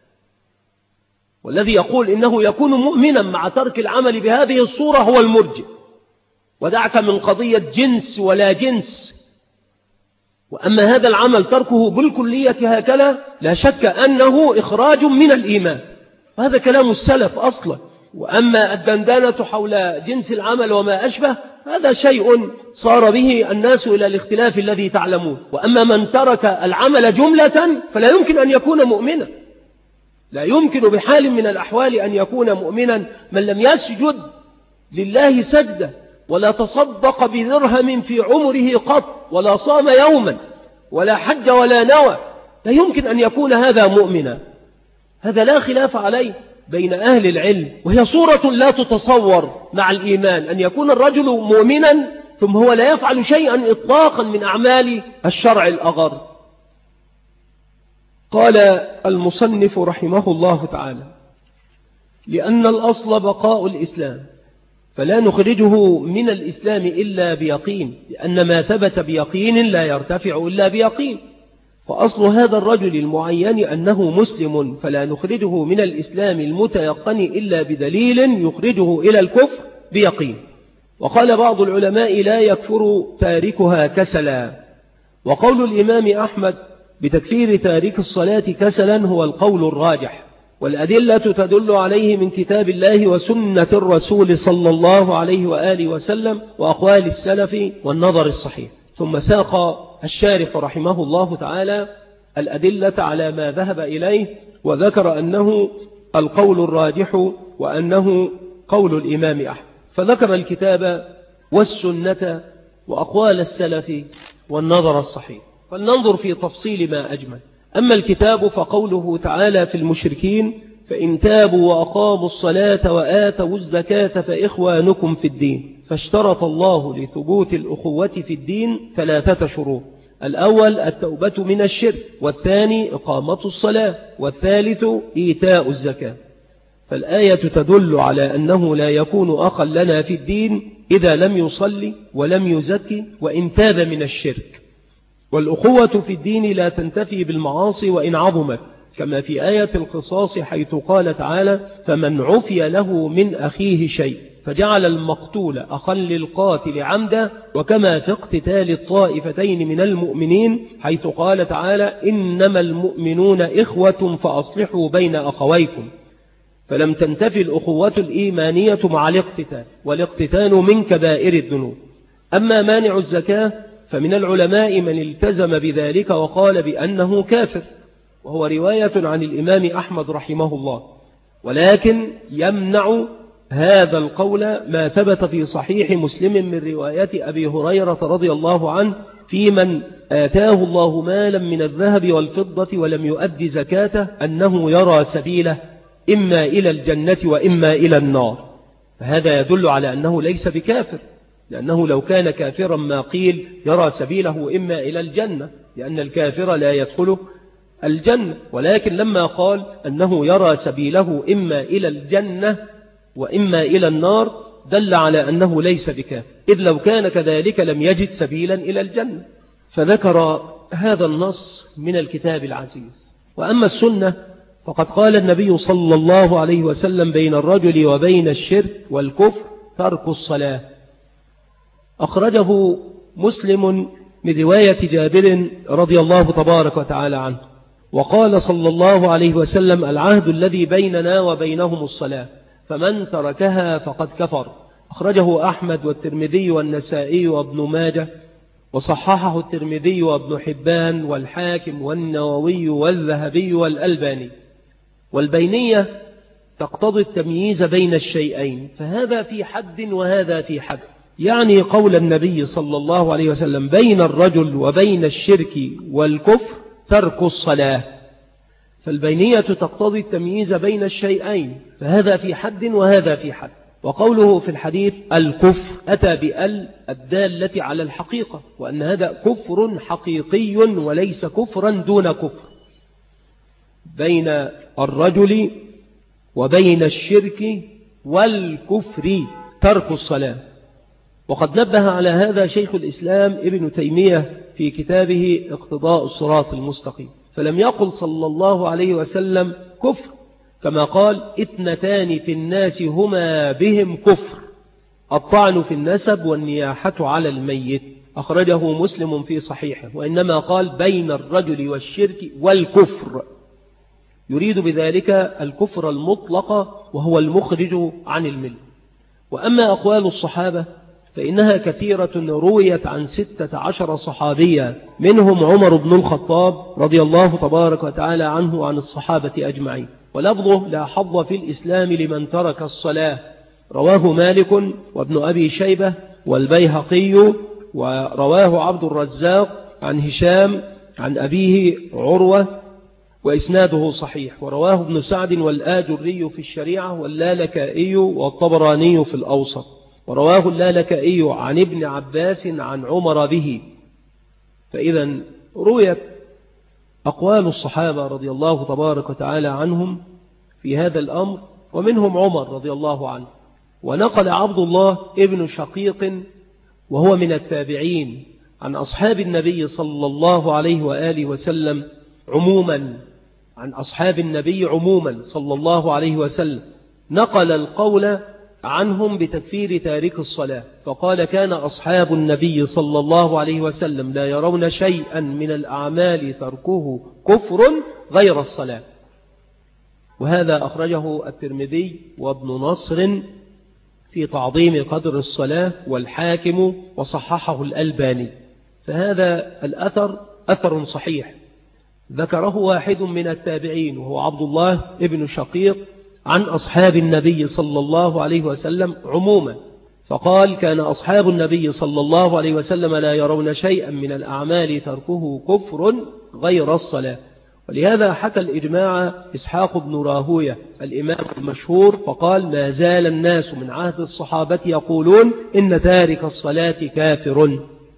والذي يقول إنه يكون مؤمنا مع ترك العمل بهذه الصورة هو المرجئ. ودعك من قضية جنس ولا جنس. وأما هذا العمل تركه بالكلية هكذا لا شك أنه إخراج من الإيمان، وهذا كلام السلف أصلا. وأما الدندنة حول جنس العمل وما أشبه هذا شيء صار به الناس إلى الاختلاف الذي تعلمون. وأما من ترك العمل جملة فلا يمكن أن يكون مؤمنا، لا يمكن بحال من الأحوال أن يكون مؤمنا من لم يسجد لله سجدة ولا تصدق بدرهم في عمره قط، ولا صام يوما، ولا حج ولا نوى، لا يمكن أن يكون هذا مؤمنا. هذا لا خلاف عليه بين أهل العلم، وهي صورة لا تتصور مع الإيمان، أن يكون الرجل مؤمنا ثم هو لا يفعل شيئا إطلاقا من أعمال الشرع الأغر. قال المصنف رحمه الله تعالى: لأن الأصل بقاء الإسلام، فلا نخرجه من الإسلام إلا بيقين، لأن ما ثبت بيقين لا يرتفع إلا بيقين. فأصل هذا الرجل المعين أنه مسلم، فلا نخرجه من الإسلام المتيقن إلا بدليل يخرجه إلى الكفر بيقين. وقال بعض العلماء: لا يكفر تاركها كسلا. وقول الإمام أحمد بتكفير تارك الصلاة كسلا هو القول الراجح، والأدلة تدل عليه من كتاب الله وسنة الرسول صلى الله عليه وآله وسلم وأقوال السلف والنظر الصحيح. ثم ساق الشارح رحمه الله تعالى الأدلة على ما ذهب إليه، وذكر أنه القول الراجح وأنه قول الإمام أحمد، فذكر الكتاب والسنة وأقوال السلف والنظر الصحيح. فلننظر في تفصيل ما أجمل. أما الكتاب فقوله تعالى في المشركين: فإن تابوا وأقاموا الصلاة وآتوا الزكاة فإخوانكم في الدين. فاشترط الله لثبوت الأخوة في الدين 3 شروط: الأول التوبة من الشرك، والثاني إقامة الصلاة، والثالث إيتاء الزكاة. فالآية تدل على أنه لا يكون أخا لنا في الدين إذا لم يصلي ولم يزكي وإن تاب من الشرك. والأخوة في الدين لا تنتفي بالمعاصي وإن عظمت، كما في آية القصاص حيث قال تعالى: فمن عفي له من أخيه شيء، فجعل المقتول أخا للقاتل عمدا، وكما في اقتتال الطائفتين من المؤمنين حيث قال تعالى: إنما المؤمنون إخوة فأصلحوا بين أخويكم. فلم تنتفي الأخوة الإيمانية مع الاقتتال، والاقتتال من كبائر الذنوب. أما مانع الزكاة فمن العلماء من التزم بذلك وقال بأنه كافر، وهو رواية عن الإمام أحمد رحمه الله، ولكن يمنع هذا القول ما ثبت في صحيح مسلم من رواية أبي هريرة رضي الله عنه في من آتاه الله مالا من الذهب والفضة ولم يؤد زكاته أنه يرى سبيله إما إلى الجنة وإما إلى النار. فهذا يدل على أنه ليس بكافر، لأنه لو كان كافرا ما قيل يرى سبيله إما إلى الجنة، لأن الكافر لا يدخل الجنة. ولكن لما قال أنه يرى سبيله إما إلى الجنة وإما إلى النار دل على أنه ليس بكافر، إذ لو كان كذلك لم يجد سبيلا إلى الجنة. فذكر هذا النص من الكتاب العزيز. وأما السنة فقد قال النبي صلى الله عليه وسلم: بين الرجل وبين الشرك والكفر ترك الصلاة. أخرجه مسلم من رواية جابر رضي الله تبارك وتعالى عنه. وقال صلى الله عليه وسلم: العهد الذي بيننا وبينهم الصلاة، فمن تركها فقد كفر. أخرجه أحمد والترمذي والنسائي وابن ماجه، وصححه الترمذي وابن حبان والحاكم والنووي والذهبي والألباني. والبينية تقتضي التمييز بين الشيئين، فهذا في حد وهذا في حد، يعني قول النبي صلى الله عليه وسلم: بين الرجل وبين الشرك والكفر ترك الصلاة. فالبينية تقتضي التمييز بين الشيئين، فهذا في حد وهذا في حد. وقوله في الحديث الكفر أتى بأل الدالة على الحقيقة، وأن هذا كفر حقيقي وليس كفرا دون كفر. بين الرجل وبين الشرك والكفر ترك الصلاة. وقد نبه على هذا شيخ الإسلام ابن تيمية في كتابه اقتضاء الصراط المستقيم، فلم يقل صلى الله عليه وسلم كفر، كما قال: 2 في الناس هما بهم كفر: الطعن في النسب والنياحة على الميت. أخرجه مسلم في صحيحه. وإنما قال: بين الرجل والشرك والكفر، يريد بذلك الكفر المطلق وهو المخرج عن الملة. وأما أقوال الصحابة فإنها كثيرة، رويت عن 16 صحابيا، منهم عمر بن الخطاب رضي الله تبارك وتعالى عنه وعن الصحابة أجمعين. ولفظه: لا حظ في الإسلام لمن ترك الصلاة، رواه مالك وابن أبي شيبة والبيهقي، ورواه عبد الرزاق عن هشام عن أبيه عروة وإسناده صحيح، ورواه ابن سعد والآجري في الشريعة واللالكائي والطبراني في الأوسط، ورواه اللالكائي عن ابن عباس عن عمر به. فإذا رويت أقوال الصحابة رضي الله تبارك وتعالى عنهم في هذا الأمر، ومنهم عمر رضي الله عنه. ونقل عبد الله ابن شقيق وهو من التابعين عن أصحاب النبي صلى الله عليه وآله وسلم عموما، عن أصحاب النبي عموما صلى الله عليه وسلم، نقل القول عنهم بتكفير تارك الصلاة، فقال: كان أصحاب النبي صلى الله عليه وسلم لا يرون شيئا من الأعمال تركه كفر غير الصلاة. وهذا أخرجه الترمذي وابن نصر في تعظيم قدر الصلاة، والحاكم وصححه الألباني. فهذا الأثر أثر صحيح ذكره واحد من التابعين وهو عبد الله ابن شقيق عن أصحاب النبي صلى الله عليه وسلم عموما، فقال: كان أصحاب النبي صلى الله عليه وسلم لا يرون شيئا من الأعمال تركه كفر غير الصلاة. ولهذا حكى الإجماع إسحاق بن راهوية الإمام المشهور، فقال: ما زال الناس من عهد الصحابة يقولون إن تارك الصلاة كافر.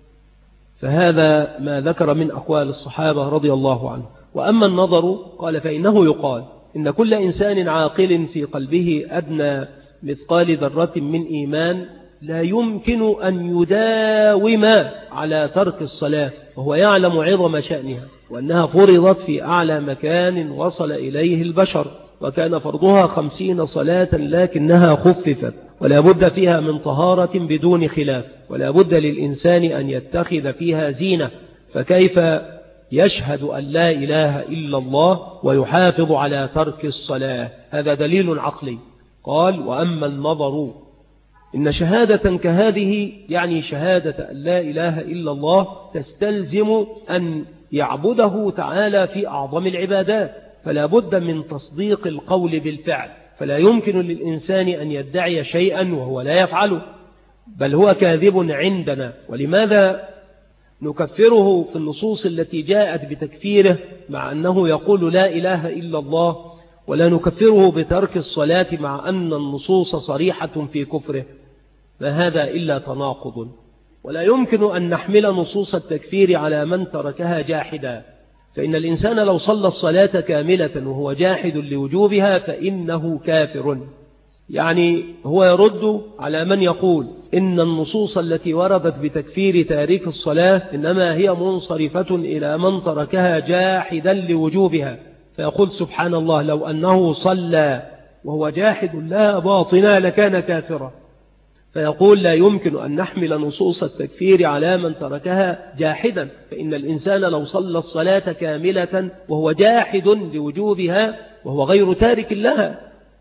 فهذا ما ذكر من أقوال الصحابة رضي الله عنه. وأما النظر قال: فإنه يقال إن كل إنسان عاقل في قلبه أدنى مثقال ذرة من إيمان لا يمكن أن يداوم على ترك الصلاة، وهو يعلم عظم شأنها وأنها فرضت في أعلى مكان وصل إليه البشر، وكان فرضها 50 صلاة لكنها خففت، ولا بد فيها من طهارة بدون خلاف، ولا بد للإنسان أن يتخذ فيها زينة، فكيف يشهد أن لا إله إلا الله ويحافظ على ترك الصلاة؟ هذا دليل عقلي. قال: وأما النظر إن شهادة كهذه يعني شهادة أن لا إله إلا الله تستلزم أن يعبده تعالى في أعظم العبادات، فلا بد من تصديق القول بالفعل، فلا يمكن للإنسان أن يدعي شيئا وهو لا يفعله، بل هو كاذب عندنا. ولماذا نكفره في النصوص التي جاءت بتكفيره مع أنه يقول لا إله إلا الله، ولا نكفره بترك الصلاة مع أن النصوص صريحة في كفره؟ ما هذا إلا تناقض. ولا يمكن أن نحمل نصوص التكفير على من تركها جاحدا، فإن الإنسان لو صلى الصلاة كاملة وهو جاحد لوجوبها فإنه كافر. يعني هو يرد على من يقول إن النصوص التي وردت بتكفير تارك الصلاة إنما هي منصرفة إلى من تركها جاحدا لوجوبها، فيقول: سبحان الله، لو أنه صلى وهو جاحد لا باطنا لكان كافرا. فيقول: لا يمكن أن نحمل نصوص التكفير على من تركها جاحدا، فإن الإنسان لو صلى الصلاة كاملة وهو جاحد لوجوبها وهو غير تارك لها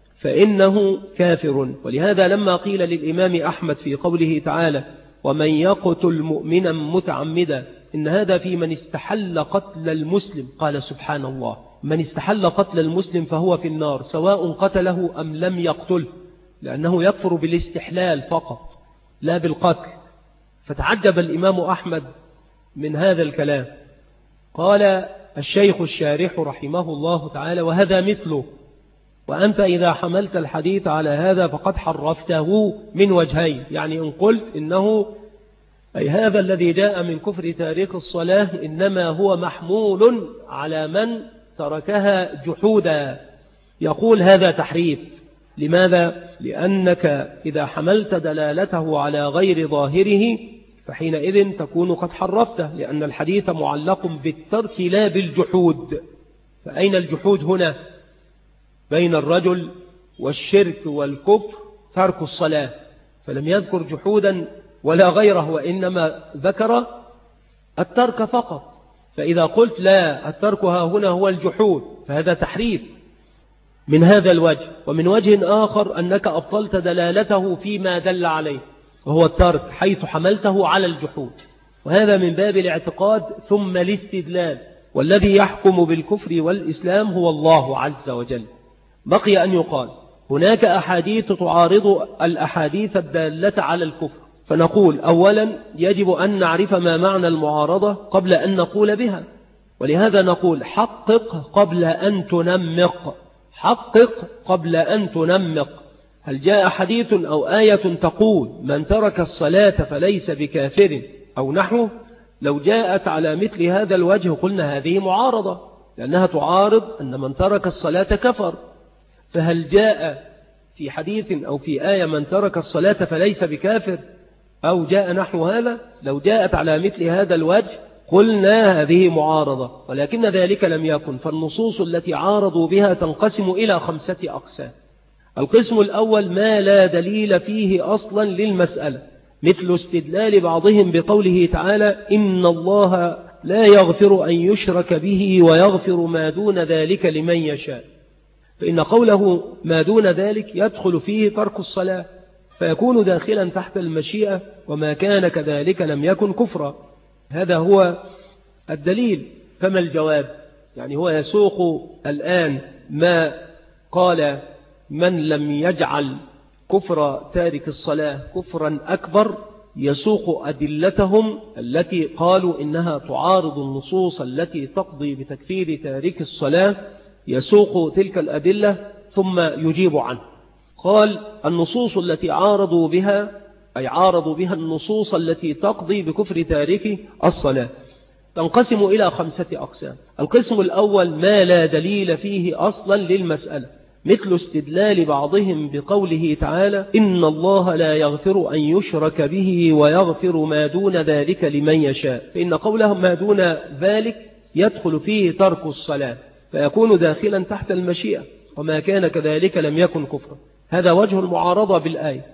فإنه كافر. ولهذا لما قيل للإمام أحمد في قوله تعالى: ومن يقتل مؤمنا متعمدا، إن هذا في من استحل قتل المسلم، قال: سبحان الله، من استحل قتل المسلم فهو في النار سواء قتله أم لم يقتله، لأنه يكفر بالاستحلال فقط لا بالقتل. فتعجب الإمام أحمد من هذا الكلام. قال الشيخ الشارح رحمه الله تعالى: وهذا مثله، وأنت إذا حملت الحديث على هذا فقد حرفته من وجهين. يعني إن قلت إنه أي هذا الذي جاء من كفر تارك الصلاة إنما هو محمول على من تركها جحودا، يقول هذا تحريف. لماذا؟ لأنك إذا حملت دلالته على غير ظاهره فحينئذ تكون قد حرفته، لأن الحديث معلق بالترك لا بالجحود. فأين الجحود هنا؟ بين الرجل والشرك والكفر ترك الصلاة، فلم يذكر جحودا ولا غيره، وإنما ذكر الترك فقط. فإذا قلت لا، التركها هنا هو الجحود، فهذا تحريف من هذا الوجه. ومن وجه آخر أنك أبطلت دلالته فيما دل عليه وهو الترك، حيث حملته على الجحود، وهذا من باب الاعتقاد ثم الاستدلال، والذي يحكم بالكفر والإسلام هو الله عز وجل. بقي أن يقال هناك أحاديث تعارض الأحاديث الدالة على الكفر، فنقول أولا يجب أن نعرف ما معنى المعارضة قبل أن نقول بها، ولهذا نقول حقق قبل أن تنمق. حقق قبل أن تنمق. هل جاء حديث أو آية تقول من ترك الصلاة فليس بكافر أو نحوه؟ لو جاءت على مثل هذا الوجه قلنا هذه معارضة، لأنها تعارض أن من ترك الصلاة كفر. فهل جاء في حديث أو في آية من ترك الصلاة فليس بكافر أو جاء نحو هذا؟ لو جاءت على مثل هذا الوجه قلنا هذه معارضة، ولكن ذلك لم يكن. فالنصوص التي عارضوا بها تنقسم إلى 5 أقسام. القسم الأول ما لا دليل فيه أصلا للمسألة، مثل استدلال بعضهم بقوله تعالى إن الله لا يغفر أن يشرك به ويغفر ما دون ذلك لمن يشاء، فإن قوله ما دون ذلك يدخل فيه ترك الصلاة فيكون داخلا تحت المشيئة، وما كان كذلك لم يكن كفرا. هذا هو الدليل. فما الجواب؟ يعني هو يسوق الآن ما قال من لم يجعل كفر تارك الصلاة كفرا أكبر، يسوق أدلتهم التي قالوا إنها تعارض النصوص التي تقضي بتكفير تارك الصلاة، يسوق تلك الأدلة ثم يجيب عنه. قال النصوص التي عارضوا بها أي عارضوا بها النصوص التي تقضي بكفر تارك الصلاة تنقسم إلى 5 أقسام. القسم الأول ما لا دليل فيه أصلا للمسألة، مثل استدلال بعضهم بقوله تعالى إن الله لا يغفر أن يشرك به ويغفر ما دون ذلك لمن يشاء، فإن قولهم ما دون ذلك يدخل فيه ترك الصلاة فيكون داخلا تحت المشيئة، وما كان كذلك لم يكن كفرا. هذا وجه المعارضة بالآية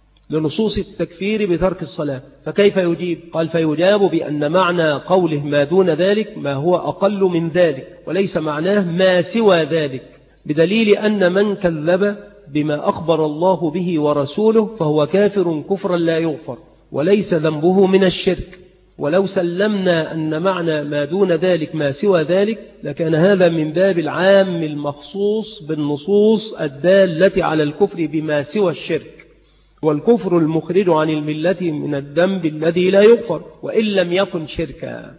لنصوص التكفير بترك الصلاة. فكيف يجيب؟ قال فيجاب بأن معنى قوله ما دون ذلك ما هو أقل من ذلك، وليس معناه ما سوى ذلك، بدليل أن من كذب بما أخبر الله به ورسوله فهو كافر كفرا لا يغفر وليس ذنبه من الشرك. ولو سلمنا أن معنى ما دون ذلك ما سوى ذلك لكان هذا من باب العام المخصوص بالنصوص الدالة على الكفر بما سوى الشرك، والكفر المخرج عن الملة من الذنب الذي لا يغفر وإن لم يكن شركا.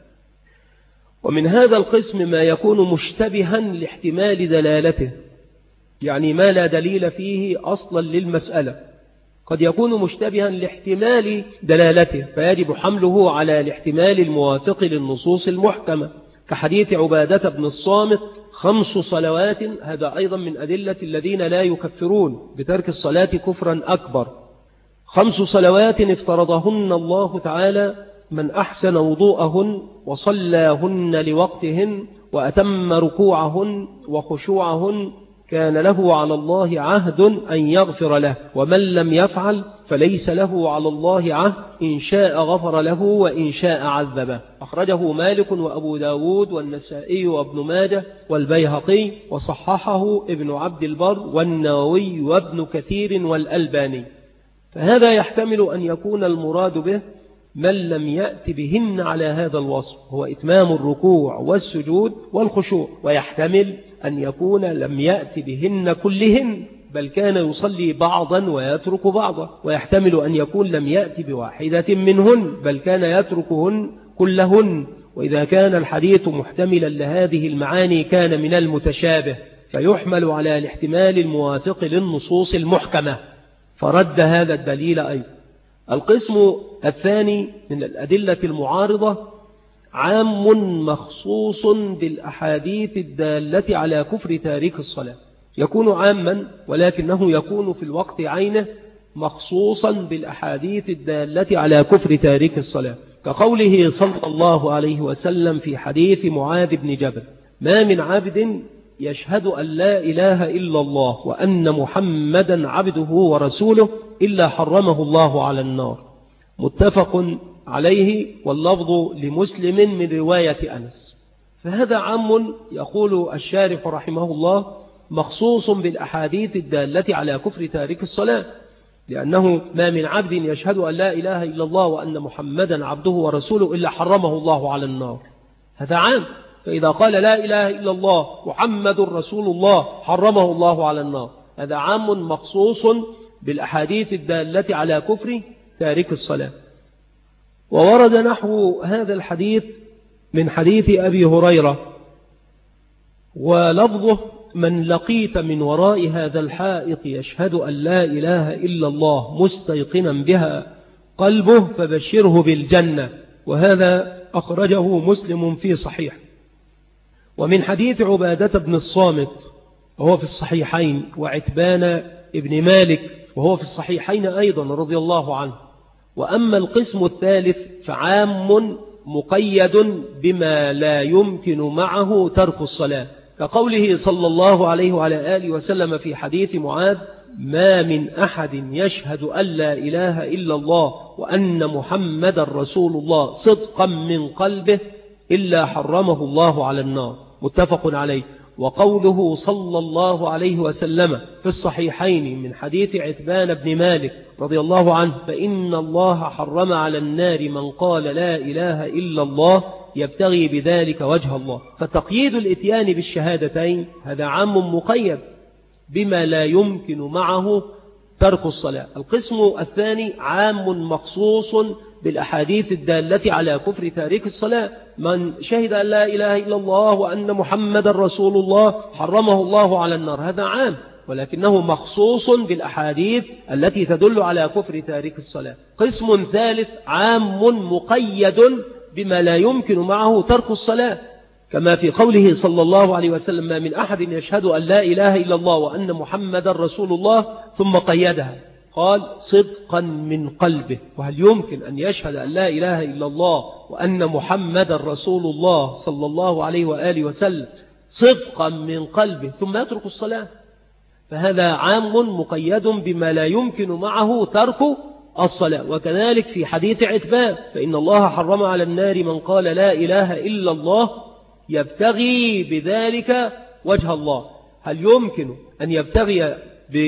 ومن هذا القسم ما يكون مشتبها لاحتمال دلالته، يعني ما لا دليل فيه أصلا للمسألة، قد يكون مشتبها لاحتمال دلالته فيجب حمله على الاحتمال الموافق للنصوص المحكمة، كحديث عبادة بن الصامت 5 صلوات. هذا أيضا من أدلة الذين لا يكفرون بترك الصلاة كفرا أكبر. 5 صلوات افترضهن الله تعالى من أحسن وضوءهن وصلاهن لوقتهن وأتم ركوعهن وخشوعهن كان له على الله عهد أن يغفر له، ومن لم يفعل فليس له على الله عهد، إن شاء غفر له وإن شاء عذبه. أخرجه مالك وأبو داود والنسائي وابن ماجه والبيهقي، وصححه ابن عبد البر والنووي وابن كثير والألباني. فهذا يحتمل أن يكون المراد به من لم يأت بهن على هذا الوصف، هو إتمام الركوع والسجود والخشوع، ويحتمل أن يكون لم يأت بهن كلهن بل كان يصلي بعضا ويترك بعضا، ويحتمل أن يكون لم يأت بواحدة منهن بل كان يتركهن كلهن. وإذا كان الحديث محتملا لهذه المعاني كان من المتشابه فيحمل على الاحتمال الموافق للنصوص المحكمة، فرد هذا الدليل أيضا. القسم الثاني من الأدلة المعارضة عام مخصوص بالأحاديث الدالة على كفر تارك الصلاة، يكون عاما ولكنه يكون في الوقت عينه مخصوصا بالأحاديث الدالة على كفر تارك الصلاة، كقوله صلى الله عليه وسلم في حديث معاذ بن جبل ما من عبد يشهد أن لا إله إلا الله وأن محمدا عبده ورسوله إلا حرمه الله على النار، متفق عليه، واللفظ لمسلم من رواية أنس. فهذا عام يقول الشارح رحمه الله مخصوص بالأحاديث الدالة على كفر تارك الصلاة، لأنه ما من عبد يشهد أن لا إله إلا الله وأن محمدا عبده ورسوله إلا حرمه الله على النار. هذا عام، فإذا قال لا إله إلا الله محمد رسول الله حرمه الله على النار. هذا عام مخصوص بالأحاديث الدالة على كفر تارك الصلاة. وورد نحو هذا الحديث من حديث أبي هريرة، ولفظه: من لقيت من وراء هذا الحائط يشهد أن لا إله إلا الله مستيقنا بها قلبه فبشره بالجنة. وهذا أخرجه مسلم في صحيح. ومن حديث عبادة بن الصامت وهو في الصحيحين، وعتبان ابن مالك وهو في الصحيحين أيضا رضي الله عنه. وأما القسم الثالث فعام مقيد بما لا يمكن معه ترك الصلاة، كقوله صلى الله عليه وعلى آله وسلم في حديث معاذ: ما من أحد يشهد أن لا إله إلا الله وأن محمد رسول الله صدقا من قلبه إلا حرمه الله على النار، متفق عليه. وقوله صلى الله عليه وسلم في الصحيحين من حديث عتبان بن مالك رضي الله عنه: فإن الله حرم على النار من قال لا إله إلا الله يبتغي بذلك وجه الله. فتقييد الإتيان بالشهادتين هذا عام مقيد بما لا يمكن معه ترك الصلاة. القسم الثاني عام مخصوص بالأحاديث الدالة على كفر تارك الصلاة: من شهد أن لا إله إلا الله وأن محمد رسول الله حرمه الله على النار. هذا عام، ولكنه مخصوص بالأحاديث التي تدل على كفر تارك الصلاة. قسم ثالث عام مقيد بما لا يمكن معه ترك الصلاة، كما في قوله صلى الله عليه وسلم: ما من أحد يشهد أن لا إله إلا الله وأن محمد رسول الله، ثم قيدها قال: صدقا من قلبه. وهل يمكن أن يشهد أن لا إله إلا الله وأن محمد رسول الله صلى الله عليه وآله وسلم صدقا من قلبه ثم يترك الصلاة؟ فهذا عام مقيد بما لا يمكن معه ترك الصلاة. وكذلك في حديث عتبان: فإن الله حرم على النار من قال لا إله إلا الله يبتغي بذلك وجه الله. هل يمكن أن يبتغي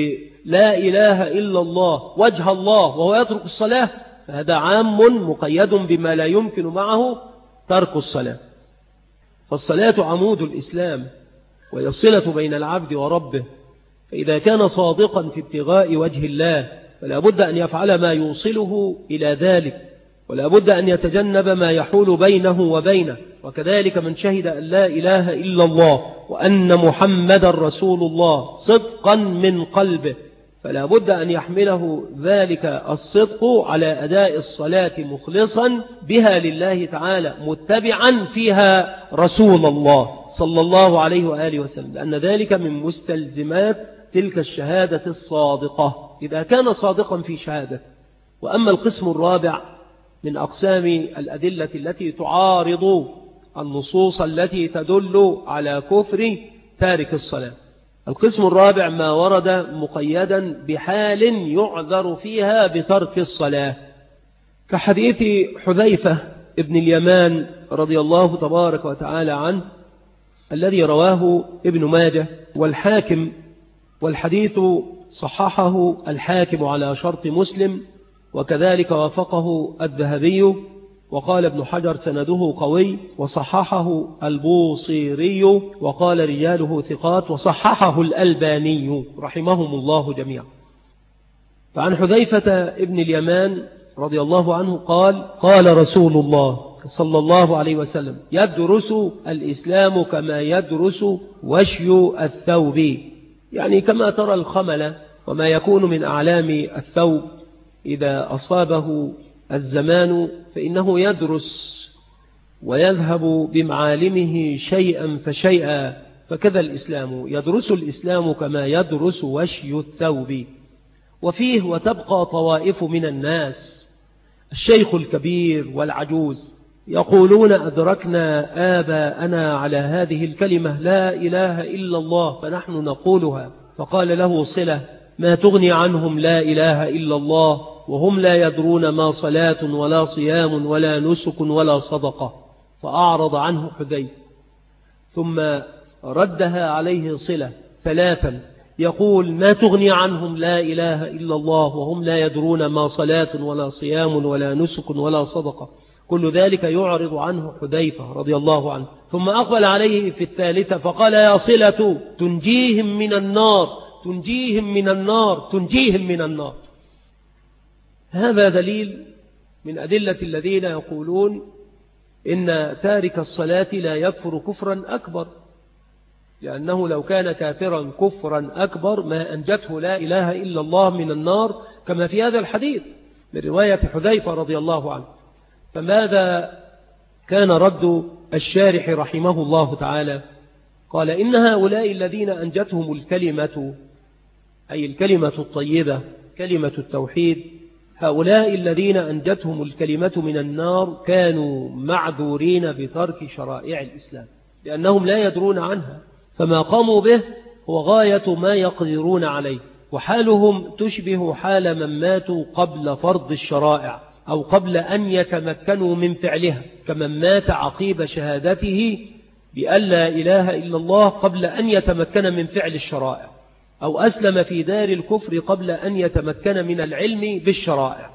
بلا إله إلا الله وجه الله وهو يترك الصلاة؟ فهذا عام مقيد بما لا يمكن معه ترك الصلاة. فالصلاة عمود الإسلام وهي الصلة بين العبد وربه، فإذا كان صادقا في ابتغاء وجه الله فلا بد أن يفعل ما يوصله إلى ذلك، ولا بد أن يتجنب ما يحول بينه وبينه. وكذلك من شهد أن لا إله إلا الله وأن محمد رسول الله صدقا من قلبه فلا بد أن يحمله ذلك الصدق على أداء الصلاة مخلصا بها لله تعالى، متبعا فيها رسول الله صلى الله عليه وآله وسلم، لأن ذلك من مستلزمات تلك الشهادة الصادقة إذا كان صادقا في شهادة. وأما القسم الرابع من أقسام الأدلة التي تعارض النصوص التي تدل على كفر تارك الصلاة، القسم الرابع ما ورد مقيدا بحال يعذر فيها بترك الصلاة، كحديث حذيفة ابن اليمان رضي الله تبارك وتعالى عنه الذي رواه ابن ماجه والحاكم، والحديث صححه الحاكم على شرط مسلم، وكذلك وافقه الذهبي، وقال ابن حجر سنده قوي، وصححه البوصيري وقال رجاله ثقات، وصححه الألباني رحمهم الله جميعا. فعن حذيفة ابن اليمان رضي الله عنه قال: قال رسول الله صلى الله عليه وسلم: يدرس الإسلام كما يدرس وشي الثوب، يعني كما ترى الخمل وما يكون من أعلام الثوب إذا أصابه الزمان فإنه يدرس ويذهب بمعالمه شيئا فشيئا، فكذا الإسلام يدرس الإسلام كما يدرس وشي الثوب. وفيه: وتبقى طوائف من الناس الشيخ الكبير والعجوز يقولون أدركنا آباءنا على هذه الكلمة لا إله إلا الله فنحن نقولها. فقال له صلة: ما تغني عنهم لا إله إلا الله وهم لا يدرون ما صلاة ولا صيام ولا نسك ولا صدقة. فأعرض عنه حذيفة، ثم ردها عليه صلة ثلاثا يقول: ما تغني عنهم لا إله إلا الله وهم لا يدرون ما صلاة ولا صيام ولا نسك ولا صدقة. كل ذلك يعرض عنه حذيفة رضي الله عنه، ثم أقبل عليه في الثالثة فقال: يا صلة تنجيهم من النار، تنجيهم من النار، تنجيهم من النار. هذا دليل من أدلة الذين يقولون إن تارك الصلاة لا يكفر كفرا أكبر، لأنه لو كان كافرا كفرا أكبر ما أنجته لا إله إلا الله من النار، كما في هذا الحديث من رواية حذيفة رضي الله عنه. فماذا كان رد الشارح رحمه الله تعالى؟ قال إن هؤلاء الذين أنجتهم الكلمة، أي الكلمة الطيبة كلمة التوحيد، هؤلاء الذين أنجتهم الكلمة من النار كانوا معذورين بترك شرائع الإسلام، لأنهم لا يدرون عنها، فما قاموا به هو غاية ما يقدرون عليه، وحالهم تشبه حال من ماتوا قبل فرض الشرائع أو قبل أن يتمكنوا من فعلها، كمن مات عقيب شهادته بأن لا إله إلا الله قبل أن يتمكن من فعل الشرائع، أو أسلم في دار الكفر قبل أن يتمكن من العلم بالشرائع.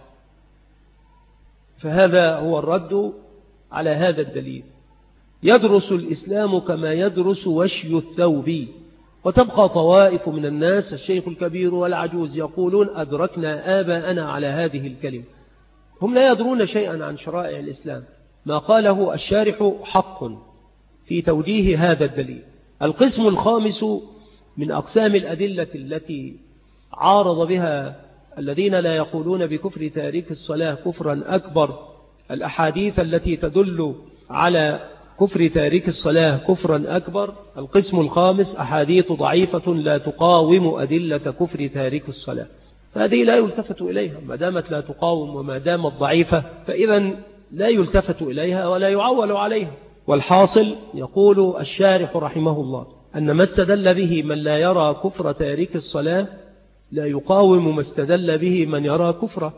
فهذا هو الرد على هذا الدليل. يدرس الإسلام كما يدرس وشي الثوب، وتبقى طوائف من الناس الشيخ الكبير والعجوز يقولون أدركنا آباءنا على هذه الكلمة، هم لا يدرون شيئا عن شرائع الإسلام. ما قاله الشارح حق في توجيه هذا الدليل. القسم الخامس من أقسام الأدلة التي عارض بها الذين لا يقولون بكفر تارك الصلاة كفرا أكبر الأحاديث التي تدل على كفر تارك الصلاة كفرا أكبر. القسم الخامس أحاديث ضعيفة لا تقاوم أدلة كفر تارك الصلاة، فهذه لا يلتفت إليها، ما دامت لا تقاوم وما دامت ضعيفة فإذا لا يلتفت إليها ولا يعول عليها. والحاصل يقول الشارح رحمه الله أن ما استدل به من لا يرى كفر تارك الصلاة لا يقاوم ما استدل به من يرى كفره،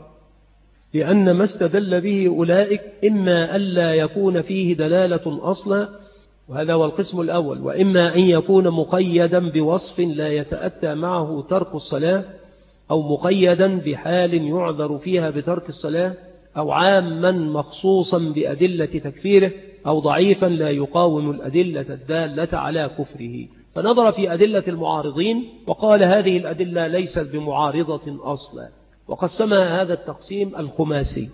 لأن ما استدل به أولئك إما ألا يكون فيه دلالة أصلا، وهذا هو القسم الأول، وإما أن يكون مقيدا بوصف لا يتأتى معه ترك الصلاة، أو مقيدا بحال يعذر فيها بترك الصلاة، أو عاما مخصوصا بأدلة تكفيره، أو ضعيفا لا يقاوم الأدلة الدالة على كفره. فنظر في أدلة المعارضين وقال هذه الأدلة ليست بمعارضة أصلا، وقسمها هذا التقسيم الخماسي.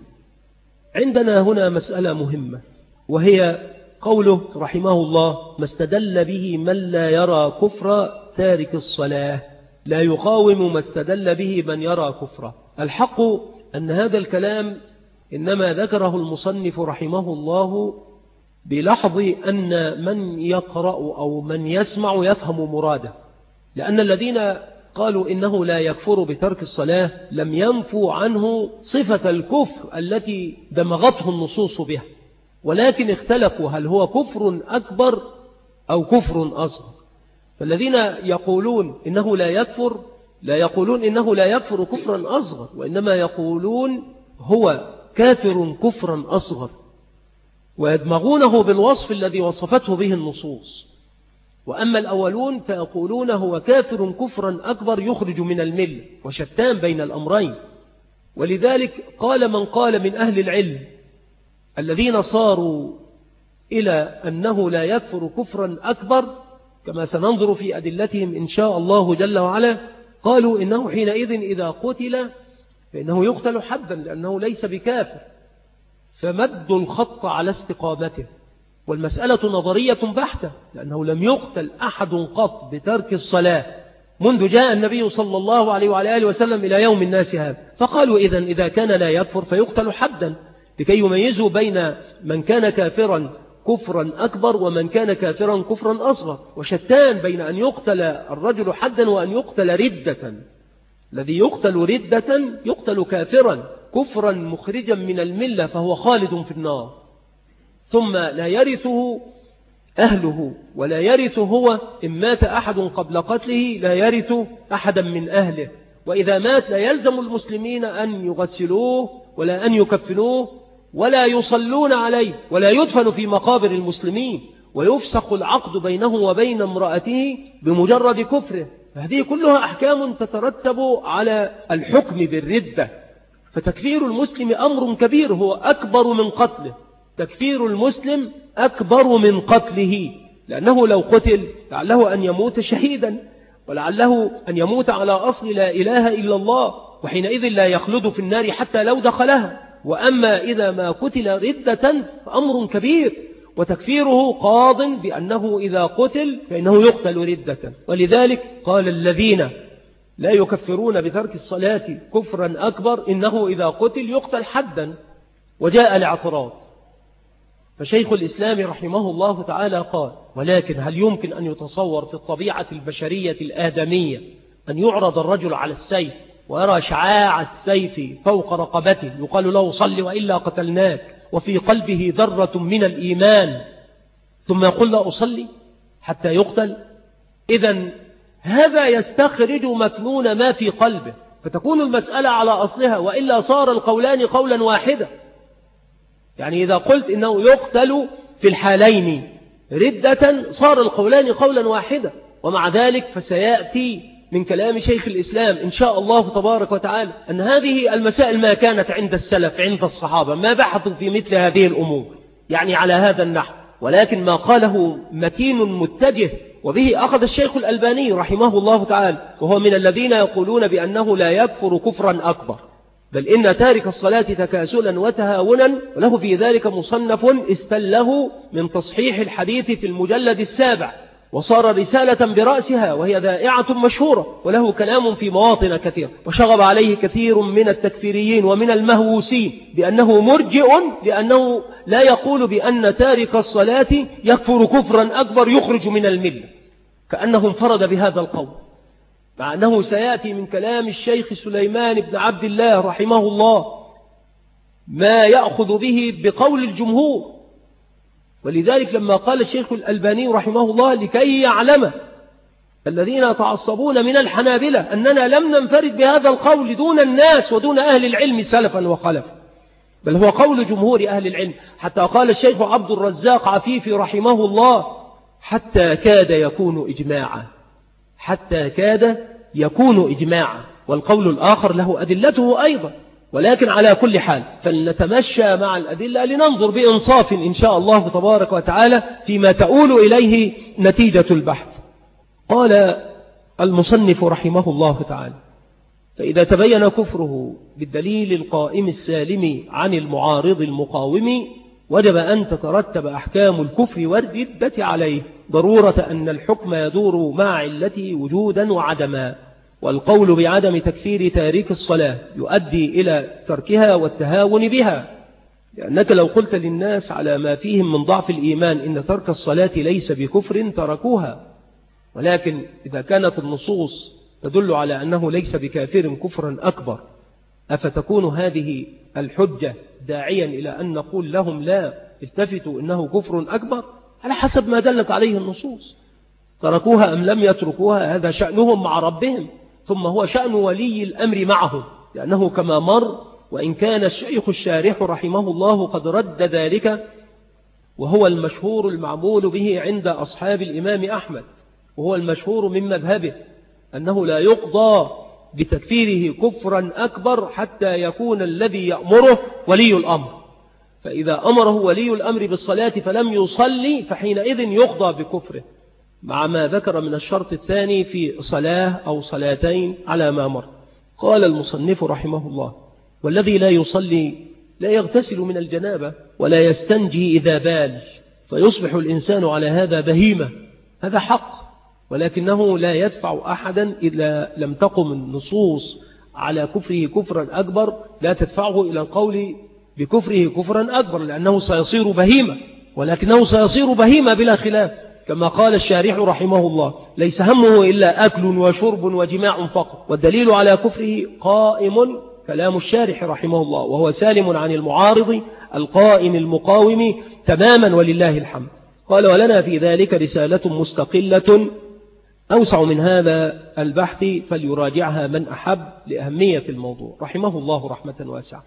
عندنا هنا مسألة مهمة، وهي قوله رحمه الله ما استدل به من لا يرى كفر تارك الصلاة لا يقاوم ما استدل به من يرى كفره. الحق أن هذا الكلام إنما ذكره المصنف رحمه الله بلحظ أن من يقرأ أو من يسمع يفهم مراده، لأن الذين قالوا إنه لا يكفر بترك الصلاة لم ينفوا عنه صفة الكفر التي دمغته النصوص بها، ولكن اختلفوا هل هو كفر أكبر أو كفر أصغر. فالذين يقولون إنه لا يكفر لا يقولون إنه لا يكفر كفرا أصغر، وإنما يقولون هو كافر كفرا أصغر، ويدمغونه بالوصف الذي وصفته به النصوص. وأما الأولون فيقولون هو كافر كفرا أكبر يخرج من الملة، وشتان بين الأمرين. ولذلك قال من قال من أهل العلم الذين صاروا إلى أنه لا يكفر كفرا أكبر كما سننظر في أدلتهم إن شاء الله جل وعلا، قالوا إنه حينئذ إذا قتل فإنه يقتل حدا لأنه ليس بكافر، فمد الخط على استقامته. والمسألة نظرية بحتة، لأنه لم يقتل أحد قط بترك الصلاة منذ جاء النبي صلى الله عليه وعلى آله وسلم إلى يوم الناس هذا. فقالوا إذا كان لا يكفر فيقتل حدا، لكي يميزوا بين من كان كافرا كفرا أكبر ومن كان كافرا كفرا أصغر، وشتان بين أن يقتل الرجل حدا وأن يقتل ردة. الذي يقتل ردة يقتل كافرا كفرا مخرجا من الملة فهو خالد في النار، ثم لا يرثه أهله ولا يرث هو، إن مات أحد قبل قتله لا يرث أحدا من أهله، وإذا مات لا يلزم المسلمين أن يغسلوه ولا أن يكفنوه ولا يصلون عليه ولا يدفن في مقابر المسلمين، ويفسخ العقد بينه وبين امرأته بمجرد كفره. هذه كلها أحكام تترتب على الحكم بالردة. فتكفير المسلم أمر كبير، هو أكبر من قتله. تكفير المسلم أكبر من قتله، لأنه لو قتل لعله أن يموت شهيدا، ولعله أن يموت على أصل لا إله إلا الله، وحينئذ لا يخلد في النار حتى لو دخلها. وأما إذا ما قتل ردة فأمر كبير، وتكفيره قاض بأنه إذا قتل فإنه يقتل ردة. ولذلك قال الذين لا يكفرون بترك الصلاة كفرا أكبر إنه إذا قتل يقتل حدا. وجاء الاعتراض، فشيخ الإسلام رحمه الله تعالى قال: ولكن هل يمكن أن يتصور في الطبيعة البشرية الآدمية أن يعرض الرجل على السيف ويرى شعاع السيف فوق رقبته يقال له صل وإلا قتلناك، وفي قلبه ذرة من الإيمان، ثم يقول لا أصلي حتى يقتل؟ إذن هذا يستخرج مكنون ما في قلبه، فتكون المسألة على أصلها، وإلا صار القولان قولا واحدا. يعني إذا قلت إنه يقتل في الحالين ردة صار القولان قولا واحدا. ومع ذلك فسيأتي من كلام شيخ الإسلام إن شاء الله تبارك وتعالى أن هذه المسائل ما كانت عند السلف عند الصحابة ما بحثوا في مثل هذه الأمور يعني على هذا النحو، ولكن ما قاله متين متجه، وبه أخذ الشيخ الألباني رحمه الله تعالى، وهو من الذين يقولون بأنه لا يكفر كفرا أكبر، بل إن تارك الصلاة تكاسلا وتهاونا، وله في ذلك مصنف استله من تصحيح الحديث في المجلد 7، وصار رسالة برأسها وهي ذائعة مشهورة، وله كلام في مواطن كثير، وشغب عليه كثير من التكفيريين ومن المهووسين بأنه مرجئ، لأنه لا يقول بأن تارك الصلاة يكفر كفرا أكبر يخرج من الملة، كأنه انفرد بهذا القول، مع أنه سيأتي من كلام الشيخ سليمان بن عبد الله رحمه الله ما يأخذ به بقول الجمهور. ولذلك لما قال الشيخ الألباني رحمه الله لكي يعلم الذين يتعصبون من الحنابلة أننا لم ننفرد بهذا القول دون الناس ودون أهل العلم سلفا وخلفا، بل هو قول جمهور أهل العلم، حتى قال الشيخ عبد الرزاق عفيفي رحمه الله حتى كاد يكون إجماعا، حتى كاد يكون إجماعا، والقول الآخر له أدلته أيضا. ولكن على كل حال فلنتمشى مع الأدلة لننظر بإنصاف إن شاء الله تبارك وتعالى فيما تؤول إليه نتيجة البحث. قال المصنف رحمه الله تعالى: فإذا تبين كفره بالدليل القائم السالم عن المعارض المقاوم وجب أن تترتب أحكام الكفر والردة عليه، ضرورة أن الحكم يدور مع علته وجودا وعدما، والقول بعدم تكفير تارك الصلاة يؤدي إلى تركها والتهاون بها، لأنك لو قلت للناس على ما فيهم من ضعف الإيمان إن ترك الصلاة ليس بكفر تركوها، ولكن إذا كانت النصوص تدل على أنه ليس بكافر كفرا أكبر، أفتكون هذه الحجة داعيا إلى أن نقول لهم لا التفتوا إنه كفر أكبر؟ على حسب ما دلت عليه النصوص، تركوها أم لم يتركوها هذا شأنهم مع ربهم، ثم هو شأن ولي الأمر معهم، لأنه كما مر وإن كان الشيخ الشارح رحمه الله قد رد ذلك، وهو المشهور المعمول به عند أصحاب الإمام أحمد، وهو المشهور من مذهبه أنه لا يقضى بتكفيره كفرا أكبر حتى يكون الذي يأمره ولي الأمر، فإذا أمره ولي الأمر بالصلاة فلم يصلي فحينئذ يقضى بكفره، مع ما ذكر من الشرط الثاني في صلاة أو صلاتين على ما مر. قال المصنف رحمه الله: والذي لا يصلي لا يغتسل من الجنابة ولا يستنجي إذا بال، فيصبح الإنسان على هذا بهيمة، هذا حق، ولكنه لا يدفع أحدا إذا لم تقم النصوص على كفره كفرا أكبر، لا تدفعه إلى القول بكفره كفرا أكبر، لأنه سيصير بهيمة، ولكنه سيصير بهيمة بلا خلاف، كما قال الشارح رحمه الله: ليس همه إلا أكل وشرب وجماع فقط، والدليل على كفره قائم، كلام الشارح رحمه الله، وهو سالم عن المعارض القائم المقاوم تماما ولله الحمد. قال: ولنا في ذلك رسالة مستقلة أوسع من هذا البحث فليراجعها من أحب لأهمية الموضوع، رحمه الله رحمة واسعة.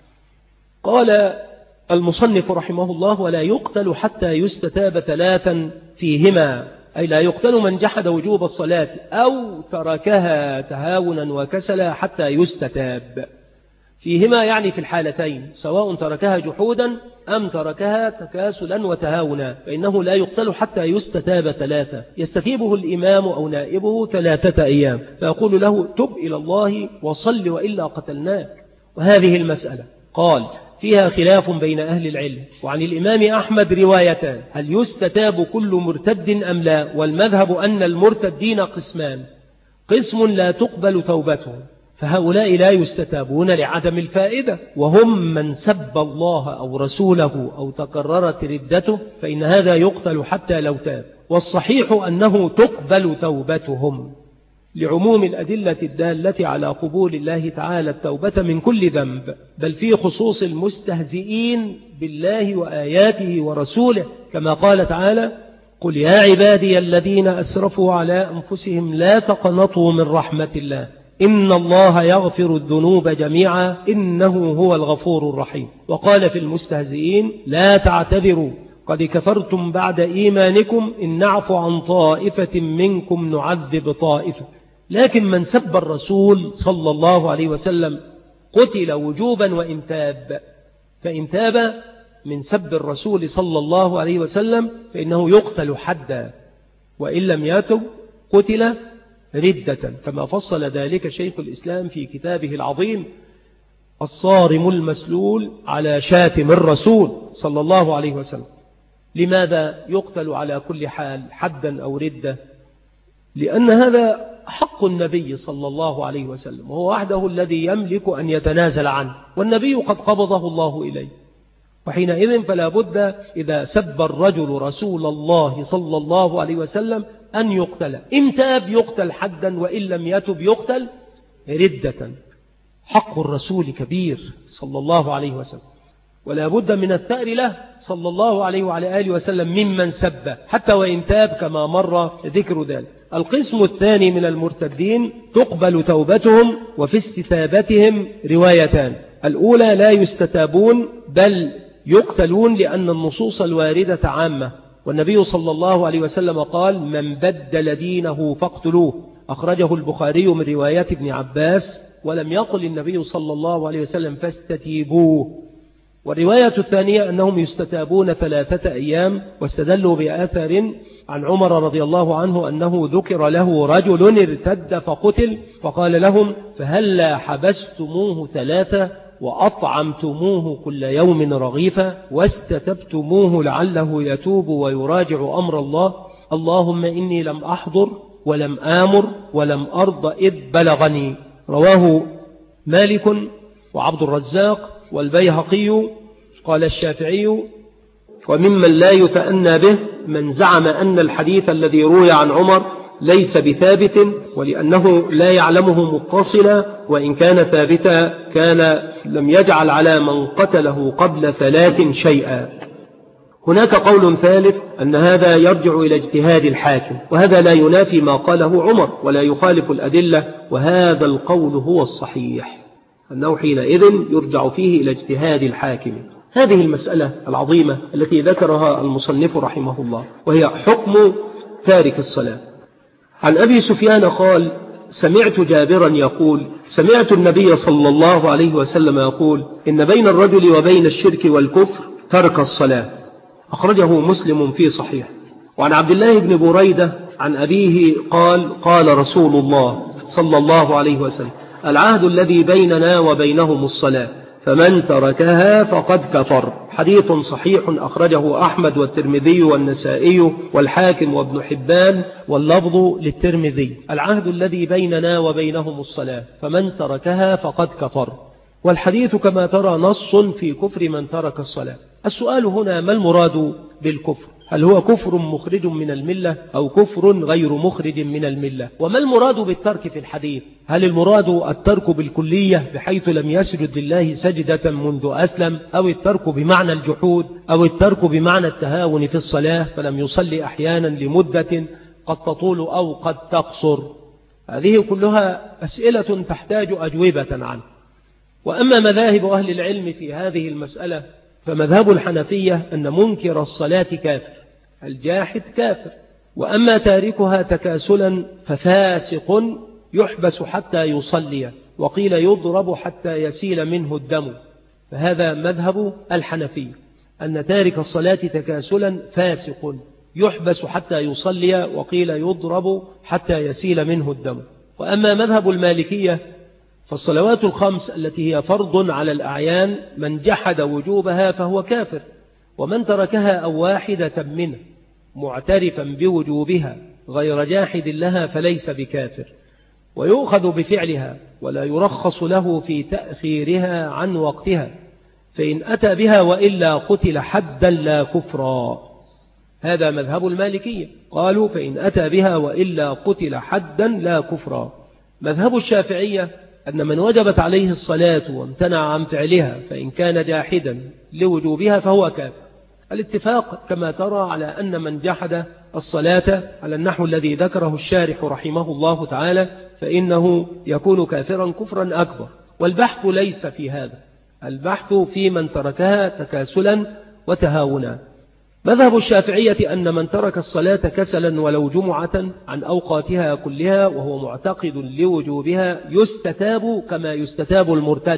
قال المصنف رحمه الله: ولا يقتل حتى يستتاب ثلاثا فيهما، أي لا يقتل من جحد وجوب الصلاة أو تركها تهاونا وكسلا حتى يستتاب. فيهما يعني في الحالتين سواء تركها جحودا أم تركها تكاسلا وتهاونا، فإنه لا يقتل حتى يستتاب 3، يستتيبه الإمام أو نائبه 3 أيام، فيقول له تب إلى الله وصل وإلا قتلناك. وهذه المسألة قال فيها خلاف بين أهل العلم، وعن الإمام أحمد روايتان: هل يستتاب كل مرتد أم لا؟ والمذهب أن المرتدين قسمان: قسم لا تقبل توبتهم، فهؤلاء لا يستتابون لعدم الفائدة، وهم من سب الله أو رسوله أو تكررت ردته، فإن هذا يقتل حتى لو تاب. والصحيح أنه تقبل توبتهم لعموم الأدلة الدالة على قبول الله تعالى التوبة من كل ذنب، بل في خصوص المستهزئين بالله وآياته ورسوله، كما قال تعالى: قل يا عبادي الذين أسرفوا على أنفسهم لا تقنطوا من رحمة الله إن الله يغفر الذنوب جميعا إنه هو الغفور الرحيم. وقال في المستهزئين: لا تعتذروا قد كفرتم بعد إيمانكم إن نعفو عن طائفة منكم نعذب طائفة. لكن من سب الرسول صلى الله عليه وسلم قتل وجوبا وإن تاب، فإن تاب من سب الرسول صلى الله عليه وسلم فإنه يقتل حدا، وإن لم يتب قتل ردة، كما فصل ذلك شيخ الإسلام في كتابه العظيم الصارم المسلول على شاتم الرسول صلى الله عليه وسلم. لماذا يقتل على كل حال حدا أو ردة؟ لأن هذا حق النبي صلى الله عليه وسلم، وهو وحده الذي يملك أن يتنازل عنه، والنبي قد قبضه الله إليه، وحينئذ فلا بد إذا سب الرجل رسول الله صلى الله عليه وسلم أن يقتل، إن تاب يقتل حدا، وإن لم يتب يقتل ردة. حق الرسول كبير صلى الله عليه وسلم، ولا بد من الثأر له صلى الله عليه وعلى آله وسلم ممن سب حتى وإن تاب، كما مر ذكر ذلك. القسم الثاني من المرتدين تقبل توبتهم، وفي استتابتهم روايتان: الأولى لا يستتابون بل يقتلون، لأن النصوص الواردة عامة، والنبي صلى الله عليه وسلم قال: من بدل دينه فاقتلوه، أخرجه البخاري من رواية ابن عباس، ولم يقل النبي صلى الله عليه وسلم فاستتيبوه. والرواية الثانية أنهم يستتابون 3 أيام، واستدلوا بآثر عن عمر رضي الله عنه أنه ذكر له رجل ارتد فقتل، فقال لهم: فهلا حبستموه 3 وأطعمتموه كل يوم رغيفا واستتبتموه لعله يتوب ويراجع أمر الله، اللهم إني لم أحضر ولم آمر ولم أرض إذ بلغني. رواه مالك وعبد الرزاق والبيهقي. قال الشافعي: وممن لا يتأنى به من زعم أن الحديث الذي روي عن عمر ليس بثابت، ولأنه لا يعلمه متصلا، وإن كان ثابتا كان لم يجعل على من قتله قبل 3 شيئا. هناك قول ثالث أن هذا يرجع إلى اجتهاد الحاكم، وهذا لا ينافي ما قاله عمر ولا يخالف الأدلة، وهذا القول هو الصحيح، أنه حينئذ يرجع فيه إلى اجتهاد الحاكم. هذه المسألة العظيمة التي ذكرها المصنف رحمه الله، وهي حكم تارك الصلاة. عن أبي سفيان قال: سمعت جابرا يقول: سمعت النبي صلى الله عليه وسلم يقول: إن بين الرجل وبين الشرك والكفر ترك الصلاة. أخرجه مسلم في صحيح. وعن عبد الله بن بريدة عن أبيه قال: قال رسول الله صلى الله عليه وسلم: العهد الذي بيننا وبينهم الصلاة، فمن تركها فقد كفر. حديث صحيح أخرجه أحمد والترمذي والنسائي والحاكم وابن حبان، واللفظ للترمذي: العهد الذي بيننا وبينهم الصلاة، فمن تركها فقد كفر. والحديث كما ترى نص في كفر من ترك الصلاة. السؤال هنا: ما المراد بالكفر؟ هل هو كفر مخرج من الملة أو كفر غير مخرج من الملة؟ وما المراد بالترك في الحديث؟ هل المراد الترك بالكلية بحيث لم يسجد لله سجدة منذ أسلم، أو الترك بمعنى الجحود، أو الترك بمعنى التهاون في الصلاة فلم يصلي أحيانا لمدة قد تطول أو قد تقصر؟ هذه كلها أسئلة تحتاج أجوبة عنه. وأما مذاهب أهل العلم في هذه المسألة فمذهب الحنفية أن منكر الصلاة كافر، الجاحد كافر، وأما تاركها تكاسلا ففاسق يحبس حتى يصلي، وقيل يضرب حتى يسيل منه الدم. فهذا مذهب الحنفية، أن تارك الصلاة تكاسلا فاسق يحبس حتى يصلي، وقيل يضرب حتى يسيل منه الدم. وأما مذهب المالكية فالصلوات الخمس التي هي فرض على الأعيان من جحد وجوبها فهو كافر، ومن تركها أو واحدة منه معترفا بوجوبها غير جاحد لها فليس بكافر، ويؤخذ بفعلها ولا يرخص له في تأخيرها عن وقتها، فإن أتى بها وإلا قتل حدا لا كفرا. هذا مذهب المالكية، قالوا فإن أتى بها وإلا قتل حدا لا كفرا. مذهب الشافعية أن من وجبت عليه الصلاة وامتنع عن فعلها فإن كان جاحدا لوجوبها فهو كافر. الاتفاق كما ترى على أن من جحد الصلاة على النحو الذي ذكره الشارح رحمه الله تعالى فإنه يكون كافرا كفرا أكبر، والبحث ليس في هذا، البحث في من تركها تكاسلا وتهاونا. مذهب الشافعية أن من ترك الصلاة كسلا ولو جمعة عن أوقاتها كلها وهو معتقد لوجوبها يستتاب كما يستتاب المرتد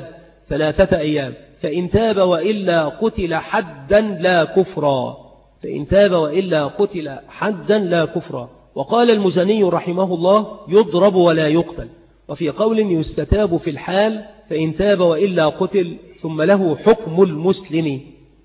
3 أيام، فإن تاب وإلا قتل حدا لا كفرا، فإن تاب وإلا قتل حدا لا كفرا. وقال المزني رحمه الله يضرب ولا يقتل، وفي قول يستتاب في الحال فإن تاب وإلا قتل ثم له حكم المسلم.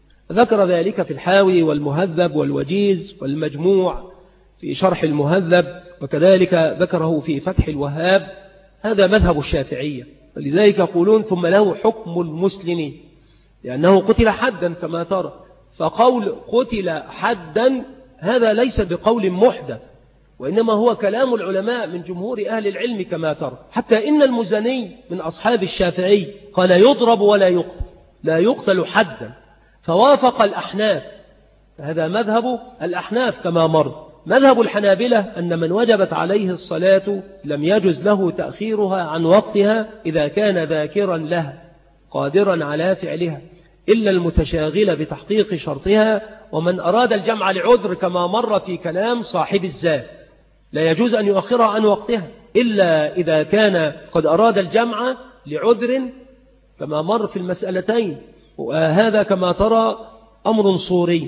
ذكر ذلك في الحاوي والمهذب والوجيز والمجموع في شرح المهذب، وكذلك ذكره في فتح الوهاب. هذا مذهب الشافعية، ولذلك يقولون ثم له حكم المسلم لأنه قتل حدا كما ترى. فقول قتل حدا هذا ليس بقول محدث، وإنما هو كلام العلماء من جمهور أهل العلم كما ترى. حتى إن المزني من أصحاب الشافعي قال يضرب ولا يقتل، لا يقتل حدا، فوافق الأحناف. هذا مذهب الأحناف كما مر. مذهب الحنابلة أن من وجبت عليه الصلاة لم يجز له تأخيرها عن وقتها إذا كان ذاكرا لها قادرا على فعلها، إلا المتشاغل بتحقيق شرطها، ومن أراد الجمع لعذر كما مر في كلام صاحب الزاد لا يجوز أن يؤخرها عن وقتها إلا إذا كان قد أراد الجمع لعذر كما مر في المسألتين. وهذا كما ترى أمر صوري،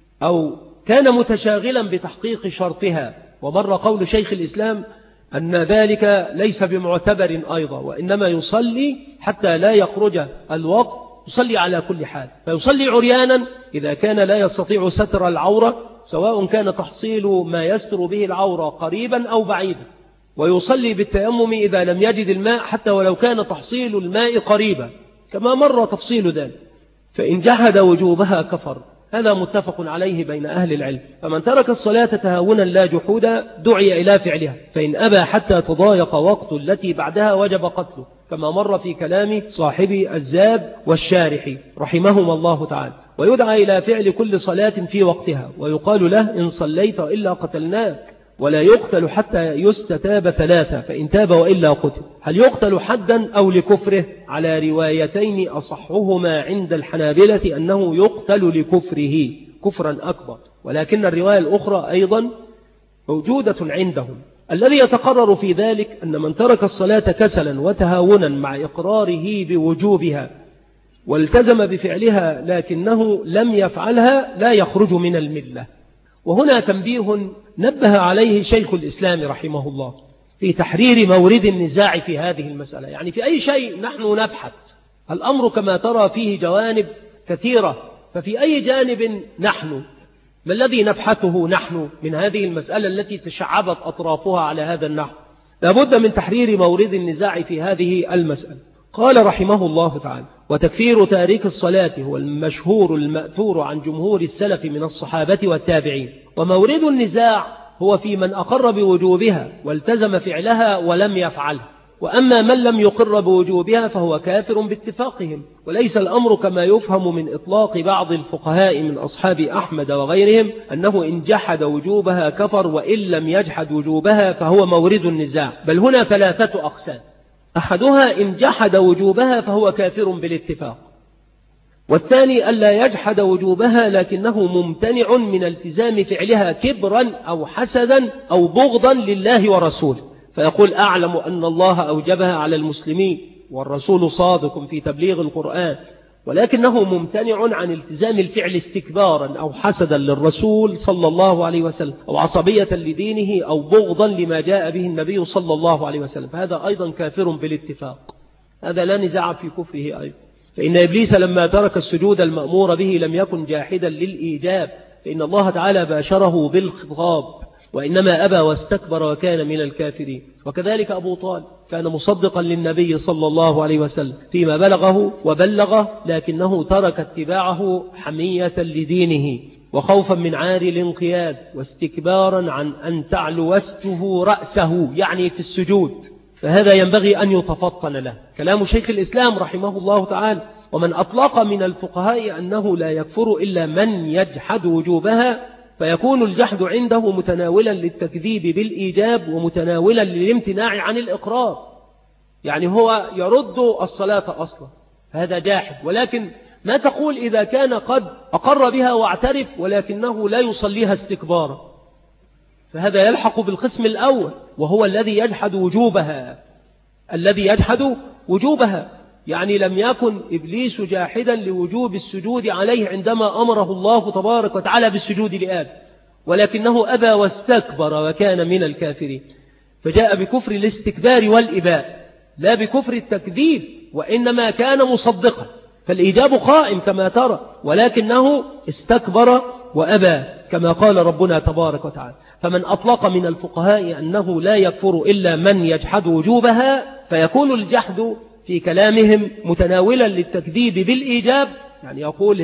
أو كان متشاغلا بتحقيق شرطها. ومر قول شيخ الإسلام أن ذلك ليس بمعتبر أيضا، وإنما يصلي حتى لا يخرج الوقت، يصلي على كل حال، فيصلي عريانا إذا كان لا يستطيع ستر العورة، سواء كان تحصيل ما يستر به العورة قريبا أو بعيدا، ويصلي بالتيمم إذا لم يجد الماء حتى ولو كان تحصيل الماء قريبا كما مر تفصيل ذلك. فإن جحد وجوبها كفر، هذا متفق عليه بين أهل العلم. فمن ترك الصلاة تهاونا لا جحودا دعي إلى فعلها، فإن أبى حتى تضايق وقت التي بعدها وجب قتله، كما مر في كلام صاحب الزاد والشارح رحمهما الله تعالى. ويدعى إلى فعل كل صلاة في وقتها، ويقال له إن صليت إلا قتلناك، ولا يقتل حتى يستتاب 3، فإن تاب وإلا قتل. هل يقتل حدا أو لكفره؟ على روايتين أصحهما عند الحنابلة أنه يقتل لكفره كفرا أكبر، ولكن الرواية الأخرى أيضا موجودة عندهم. الذي يتقرر في ذلك أن من ترك الصلاة كسلا وتهاونا مع إقراره بوجوبها والتزم بفعلها لكنه لم يفعلها لا يخرج من الملة. وهنا تنبيه نبه عليه شيخ الإسلام رحمه الله في تحرير مورد النزاع في هذه المسألة. يعني في أي شيء نحن نبحث، الأمر كما ترى فيه جوانب كثيرة، ففي أي جانب نحن؟ ما الذي نبحثه نحن من هذه المسألة التي تشعبت أطرافها على هذا النحو؟ لابد من تحرير مورد النزاع في هذه المسألة. قال رحمه الله تعالى: وتكفير تارك الصلاة هو المشهور المأثور عن جمهور السلف من الصحابة والتابعين، ومورد النزاع هو في من أقر بوجوبها والتزم فعلها ولم يفعلها، وأما من لم يقر بوجوبها فهو كافر باتفاقهم. وليس الأمر كما يفهم من إطلاق بعض الفقهاء من أصحاب أحمد وغيرهم أنه إن جحد وجوبها كفر، وإن لم يجحد وجوبها فهو مورد النزاع، بل هنا 3 أقسام: أحدها إن جحد وجوبها فهو كافر بالاتفاق، والثاني ألا يجحد وجوبها لكنه ممتنع من التزام فعلها كبرا أو حسدا أو بغضا لله ورسوله، فيقول أعلم أن الله أوجبها على المسلمين والرسول صادق في تبليغ القرآن، ولكنه ممتنع عن التزام الفعل استكبارا أو حسدا للرسول صلى الله عليه وسلم أو عصبية لدينه أو بغضا لما جاء به النبي صلى الله عليه وسلم، فهذا أيضا كافر بالاتفاق، هذا لا نزاع في كفره أيضا. فإن إبليس لما ترك السجود المأمور به لم يكن جاحدا للإيجاب، فإن الله تعالى باشره بالخطاب، وإنما أبى واستكبر وكان من الكافرين. وكذلك أبو طالب كان مصدقا للنبي صلى الله عليه وسلم فيما بلغه وبلغه، لكنه ترك اتباعه حمية لدينه وخوفا من عار الانقياد واستكبارا عن أن تعلو وسته رأسه، يعني في السجود، فهذا ينبغي أن يتفطن له. كلام شيخ الإسلام رحمه الله تعالى: ومن أطلق من الفقهاء أنه لا يكفر إلا من يجحد وجوبها، فيكون الجحد عنده متناولا للتكذيب بالإيجاب ومتناولا للامتناع عن الإقرار، يعني هو يرد الصلاة أصلا، هذا جاحد. ولكن ما تقول إذا كان قد أقر بها واعترف ولكنه لا يصليها استكبارا؟ فهذا يلحق بالقسم الأول، وهو الذي يجحد وجوبها، الذي يجحد وجوبها، يعني لم يكن إبليس جاحدا لوجوب السجود عليه عندما أمره الله تبارك وتعالى بالسجود لآدم، ولكنه أبى واستكبر وكان من الكافرين، فجاء بكفر الاستكبار والإباء لا بكفر التكذيب، وإنما كان مصدقا، فالإيجاب قائم كما ترى، ولكنه استكبر وأبى كما قال ربنا تبارك وتعالى. فمن أطلق من الفقهاء أنه لا يكفر إلا من يجحد وجوبها، فيكون الجحد في كلامهم متناولا للتكذيب بالإيجاب، يعني يقول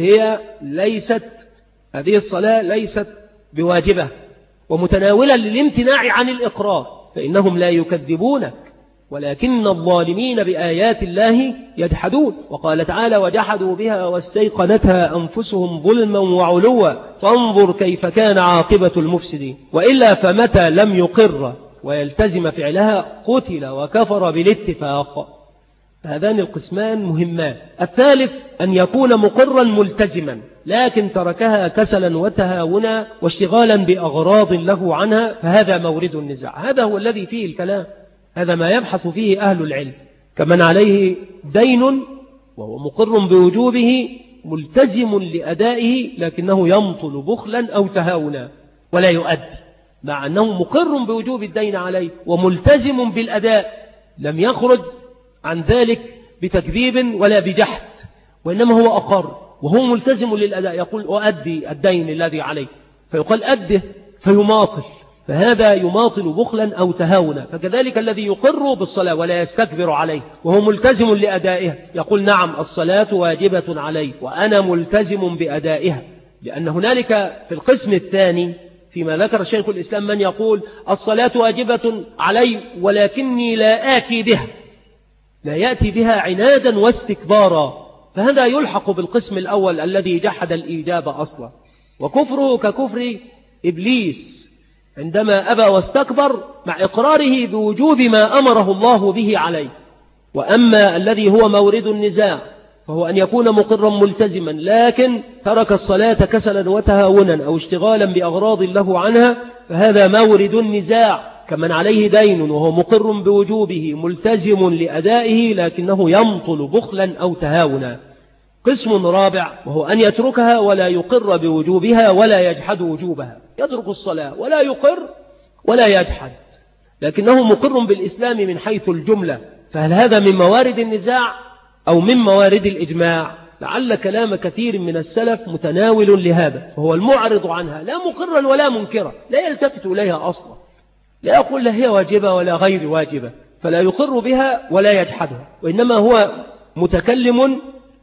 هذه الصلاة ليست بواجبة، ومتناولا للامتناع عن الإقرار، فإنهم لا يكذبونك ولكن الظالمين بآيات الله يجحدون. وقال تعالى: وجحدوا بها واستيقنتها أنفسهم ظلما وعلوا فانظر كيف كان عاقبة المفسدين. وإلا فمتى لم يقر ويلتزم فعلها قتل وكفر بالاتفاق. هذان القسمان مهمان. الثالث أن يكون مقرا ملتزما لكن تركها كسلا وتهاونا واشتغالا بأغراض له عنها، فهذا مورد النزاع، هذا هو الذي فيه الكلام، هذا ما يبحث فيه أهل العلم. كمن عليه دين وهو مقر بوجوبه ملتزم لأدائه لكنه يمطل بخلا أو تهاونا ولا يؤدي، مع أنه مقر بوجوب الدين عليه وملتزم بالأداء، لم يخرج عن ذلك بتكذيب ولا بجحد، وإنما هو أقر وهو ملتزم للأداء، يقول أؤدي الدين الذي عليه، فيقال أده فيماطل، فهذا يماطل بخلا أو تهاونا. فكذلك الذي يقر بالصلاة ولا يستكبر عليه وهو ملتزم لأدائها، يقول نعم الصلاة واجبة علي وأنا ملتزم بأدائها، لأن هنالك في القسم الثاني فيما ذكر شيخ الإسلام من يقول الصلاة واجبة علي ولكني لا آتي بها، لا يأتي بها عنادا واستكبارا، فهذا يلحق بالقسم الأول الذي جحد الإيجاب أصلا، وكفره ككفر إبليس عندما أبى واستكبر مع إقراره بوجوب ما أمره الله به عليه. وأما الذي هو مورد النزاع فهو أن يكون مقرا ملتزما لكن ترك الصلاة كسلا وتهاونا أو اشتغالا بأغراض له عنها، فهذا مورد النزاع، كمن عليه دين وهو مقر بوجوبه ملتزم لأدائه لكنه يمطل بخلا أو تهاونا. قسم رابع وهو أن يتركها ولا يقر بوجوبها ولا يجحد وجوبها، يترك الصلاة ولا يقر ولا يجحد لكنه مقر بالإسلام من حيث الجملة، فهل هذا من موارد النزاع أو من موارد الإجماع؟ لعل كلام كثير من السلف متناول لهذا، فهو المعرض عنها لا مقرا ولا منكرا، لا يلتفت إليها أصلا، لا يقول لا هي واجبة ولا غير واجبة، فلا يقر بها ولا يجحدها، وإنما هو متكلم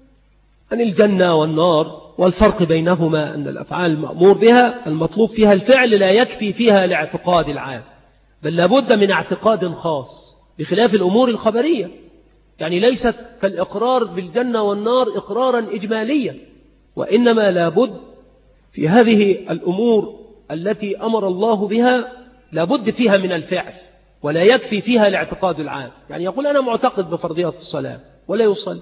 عن الجنة والنار والفرق بينهما، أن الأفعال المأمور بها المطلوب فيها الفعل لا يكفي فيها الاعتقاد العام، بل لابد من اعتقاد خاص، بخلاف الأمور الخبرية، يعني ليست كالإقرار بالجنة والنار إقرارا إجماليا، وإنما لابد في هذه الأمور التي أمر الله بها لابد فيها من الفعل ولا يكفي فيها الاعتقاد العام. يعني يقول أنا معتقد بفرضية الصلاة ولا يصلي،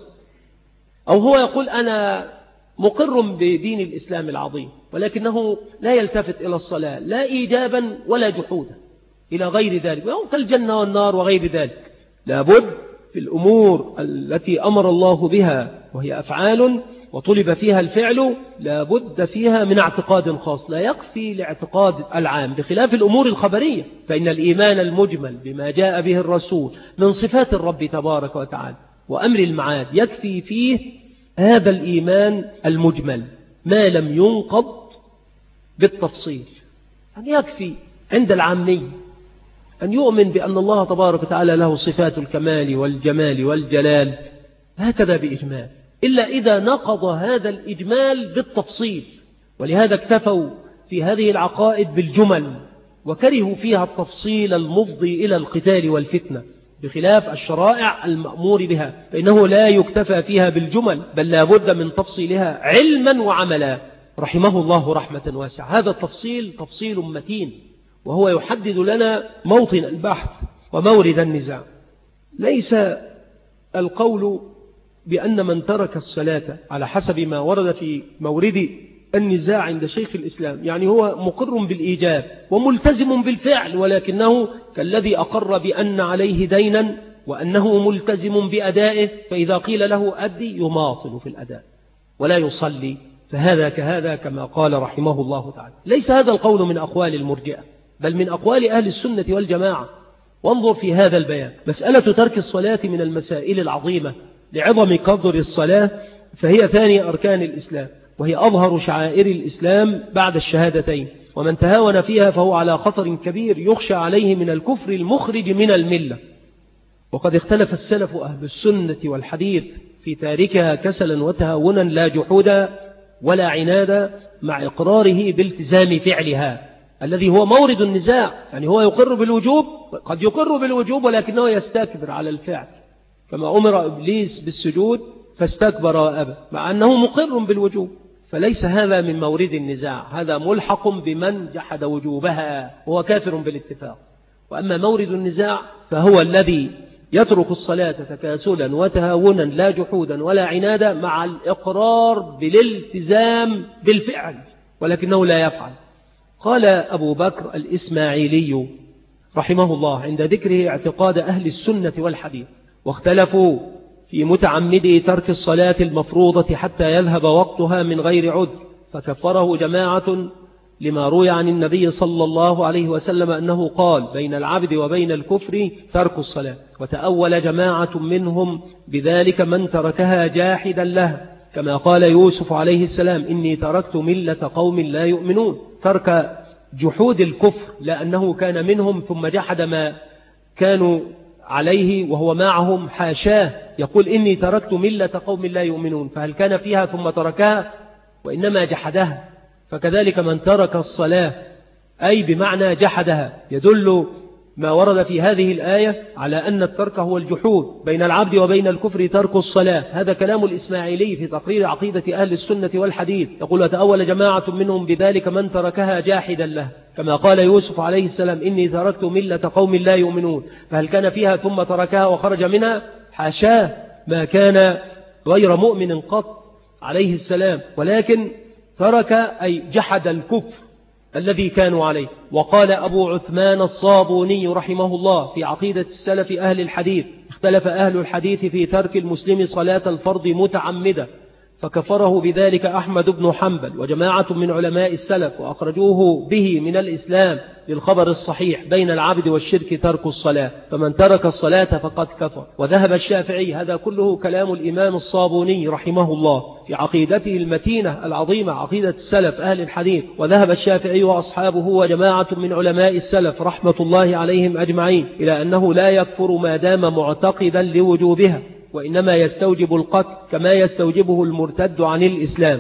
أو هو يقول أنا مقر بدين الإسلام العظيم ولكنه لا يلتفت إلى الصلاة لا إيجابا ولا جحودا إلى غير ذلك، ويقول الجنة والنار وغير ذلك. لابد في الأمور التي أمر الله بها وهي أفعال وطلب فيها الفعل لا بد فيها من اعتقاد خاص، لا يكفي الاعتقاد العام، بخلاف الأمور الخبرية فإن الإيمان المجمل بما جاء به الرسول من صفات الرب تبارك وتعالى وأمر المعاد يكفي فيه هذا الإيمان المجمل ما لم ينقض بالتفصيل. يعني يكفي عند العامي أن يؤمن بأن الله تبارك وتعالى له صفات الكمال والجمال والجلال هكذا بإجمال، إلا إذا نقض هذا الإجمال بالتفصيل. ولهذا اكتفوا في هذه العقائد بالجمل وكرهوا فيها التفصيل المفضي إلى القتال والفتنة، بخلاف الشرائع المأمور بها فإنه لا يكتفى فيها بالجمل بل لا بد من تفصيلها علما وعملا. رحمه الله رحمة واسعة. هذا التفصيل تفصيل متين وهو يحدد لنا موطن البحث ومورد النزاع. ليس القول بأن من ترك الصلاة على حسب ما ورد في مورد النزاع عند شيخ الإسلام يعني هو مقر بالإيجاب وملتزم بالفعل، ولكنه كالذي أقر بأن عليه دينا وأنه ملتزم بأدائه، فإذا قيل له أدي يماطل في الأداء ولا يصلي، فهذا كهذا كما قال رحمه الله تعالى. ليس هذا القول من أقوال المرجئة بل من أقوال أهل السنة والجماعة. وانظر في هذا البيان. مسألة ترك الصلاة من المسائل العظيمة لعظم قدر الصلاة، فهي ثاني أركان الإسلام وهي أظهر شعائر الإسلام بعد الشهادتين، ومن تهاون فيها فهو على خطر كبير يخشى عليه من الكفر المخرج من الملة. وقد اختلف السلف أهل السنة والحديث في تاركها كسلا وتهاونا لا جحودا ولا عنادا، مع إقراره بالتزام فعلها الذي هو مورد النزاع. يعني هو يقر بالوجوب، قد يقر بالوجوب ولكنه يستكبر على الفعل، كما أمر إبليس بالسجود فاستكبر وأبى مع أنه مقر بالوجوب، فليس هذا من مورد النزاع، هذا ملحق بمن جحد وجوبها وهو كافر بالاتفاق. وأما مورد النزاع فهو الذي يترك الصلاة تكاسلا وتهاونا لا جحودا ولا عنادا مع الإقرار بالالتزام بالفعل ولكنه لا يفعل. قال أبو بكر الإسماعيلي رحمه الله عند ذكره اعتقاد أهل السنة والحديث: واختلفوا في متعمدي ترك الصلاة المفروضة حتى يذهب وقتها من غير عذر، فكفره جماعة لما روي عن النبي صلى الله عليه وسلم أنه قال: بين العبد وبين الكفر ترك الصلاة. وتأول جماعة منهم بذلك من تركها جاحدا لها، كما قال يوسف عليه السلام: إني تركت ملة قوم لا يؤمنون. ترك جحود الكفر لأنه كان منهم ثم جحد ما كانوا عليه وهو معهم، حاشاه، يقول إني تركت ملة قوم لا يؤمنون، فهل كان فيها ثم تركها؟ وإنما جحدها. فكذلك من ترك الصلاة أي بمعنى جحدها، يدل ما ورد في هذه الآية على أن الترك هو الجحود. بين العبد وبين الكفر ترك الصلاة، هذا كلام الإسماعيلي في تقرير عقيدة أهل السنة والحديث، يقول: وتأول جماعة منهم بذلك من تركها جاحدا له، كما قال يوسف عليه السلام: إني تركت ملة قوم لا يؤمنون، فهل كان فيها ثم تركها وخرج منها؟ حاشاه، ما كان غير مؤمن قط عليه السلام، ولكن ترك أي جحد الكفر الذي كانوا عليه. وقال أبو عثمان الصابوني رحمه الله في عقيدة السلف أهل الحديث: اختلف أهل الحديث في ترك المسلم صلاة الفرض متعمدة، فكفره بذلك أحمد بن حنبل وجماعة من علماء السلف، وأخرجوه به من الإسلام للخبر الصحيح: بين العبد والشرك ترك الصلاة، فمن ترك الصلاة فقد كفر. وذهب الشافعي، هذا كله كلام الإمام الصابوني رحمه الله في عقيدته المتينة العظيمة عقيدة السلف أهل الحديث، وذهب الشافعي وأصحابه وجماعة من علماء السلف رحمة الله عليهم أجمعين إلى أنه لا يكفر ما دام معتقدا لوجوبها، وإنما يستوجب القتل كما يستوجبه المرتد عن الإسلام.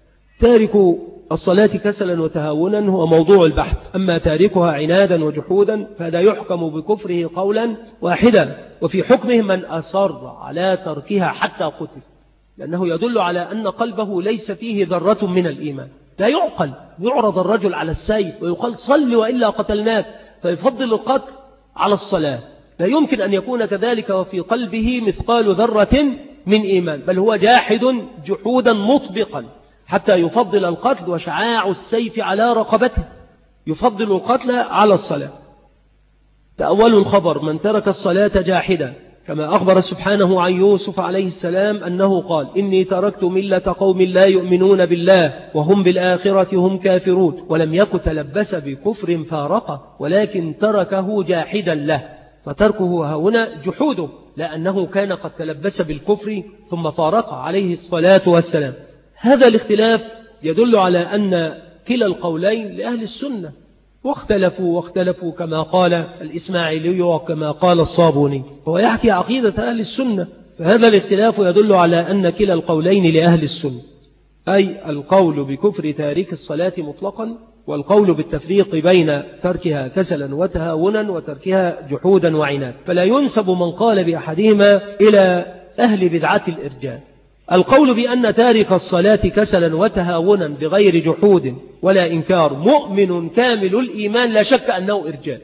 تارك الصلاة كسلا وتهاونا هو موضوع البحث، أما تاركها عنادا وجحودا فهذا يحكم بكفره قولا واحدا، وفي حكمه من أصر على تركها حتى قتل، لأنه يدل على أن قلبه ليس فيه ذرة من الإيمان. لا يعقل يعرض الرجل على السيف ويقال: صل وإلا قتلناك، فيفضل القتل على الصلاة. لا يمكن أن يكون كذلك وفي قلبه مثقال ذرة من إيمان، بل هو جاحد جحودا مطبقا حتى يفضل القتل وشعاع السيف على رقبته، يفضل القتل على الصلاة. تأول الخبر: من ترك الصلاة جاحدا، كما أخبر سبحانه عن يوسف عليه السلام أنه قال إني تركت ملة قوم لا يؤمنون بالله وهم بالآخرة هم كافرون ولم يكن تلبس بكفر فارقه ولكن تركه جاحدا له، فتركه هنا جحوده لأنه كان قد تلبس بالكفر ثم فارق عليه الصلاة والسلام. هذا الاختلاف يدل على أن كلا القولين لأهل السنة، واختلفوا كما قال الإسماعيلي وكما قال الصابوني، هو يحكي عقيدة أهل السنة، فهذا الاختلاف يدل على أن كلا القولين لأهل السنة، أي القول بكفر تارك الصلاة مطلقا والقول بالتفريق بين تركها كسلا وتهاونا وتركها جحودا وعناد، فلا ينسب من قال بأحدهما إلى أهل بدعة الإرجاء. القول بأن تارك الصلاة كسلا وتهاونا بغير جحود ولا إنكار مؤمن كامل الإيمان لا شك أنه إرجاء.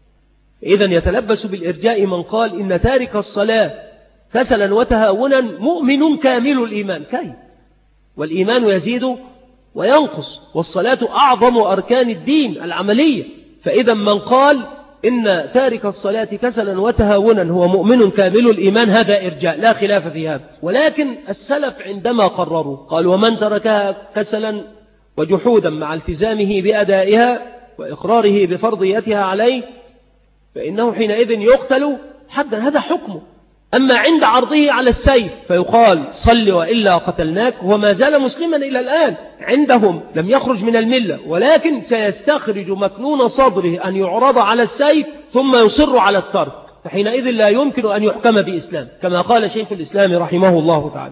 إذن يتلبس بالإرجاء من قال إن تارك الصلاة كسلا وتهاونا مؤمن كامل الإيمان، كيف؟ والإيمان يزيد وينقص، والصلاة أعظم أركان الدين العملية، فإذا من قال إن تارك الصلاة كسلا وتهاونا هو مؤمن كامل الإيمان هذا إرجاء لا خلاف في هذا. ولكن السلف عندما قرروا قال ومن تركها كسلا وجحودا مع التزامه بأدائها وإقراره بفرضيتها عليه فإنه حينئذ يقتل حدا، هذا حكمه. أما عند عرضه على السيف فيقال صل وإلا قتلناك، وما زال مسلما إلى الآن، عندهم لم يخرج من الملة، ولكن سيستخرج مكنون صدره أن يعرض على السيف ثم يصر على الترك، فحينئذ لا يمكن أن يحكم بإسلام كما قال شيخ الإسلام رحمه الله تعالى.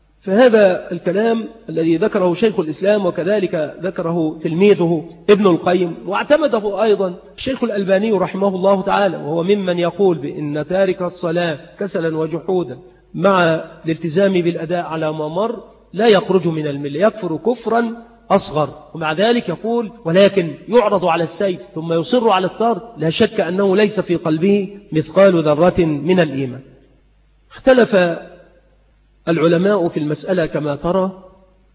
فهذا الكلام الذي ذكره شيخ الإسلام وكذلك ذكره تلميذه ابن القيم واعتمده أيضا الشيخ الألباني رحمه الله تعالى، وهو ممن يقول بأن تارك الصلاة كسلا وجحودا مع الالتزام بالأداء على ما مر لا يخرج من الملة، يكفر كفرا أصغر، ومع ذلك يقول ولكن يعرض على السيف ثم يصر على الترك لا شك أنه ليس في قلبه مثقال ذرة من الإيمان. اختلف العلماء في المسألة كما ترى،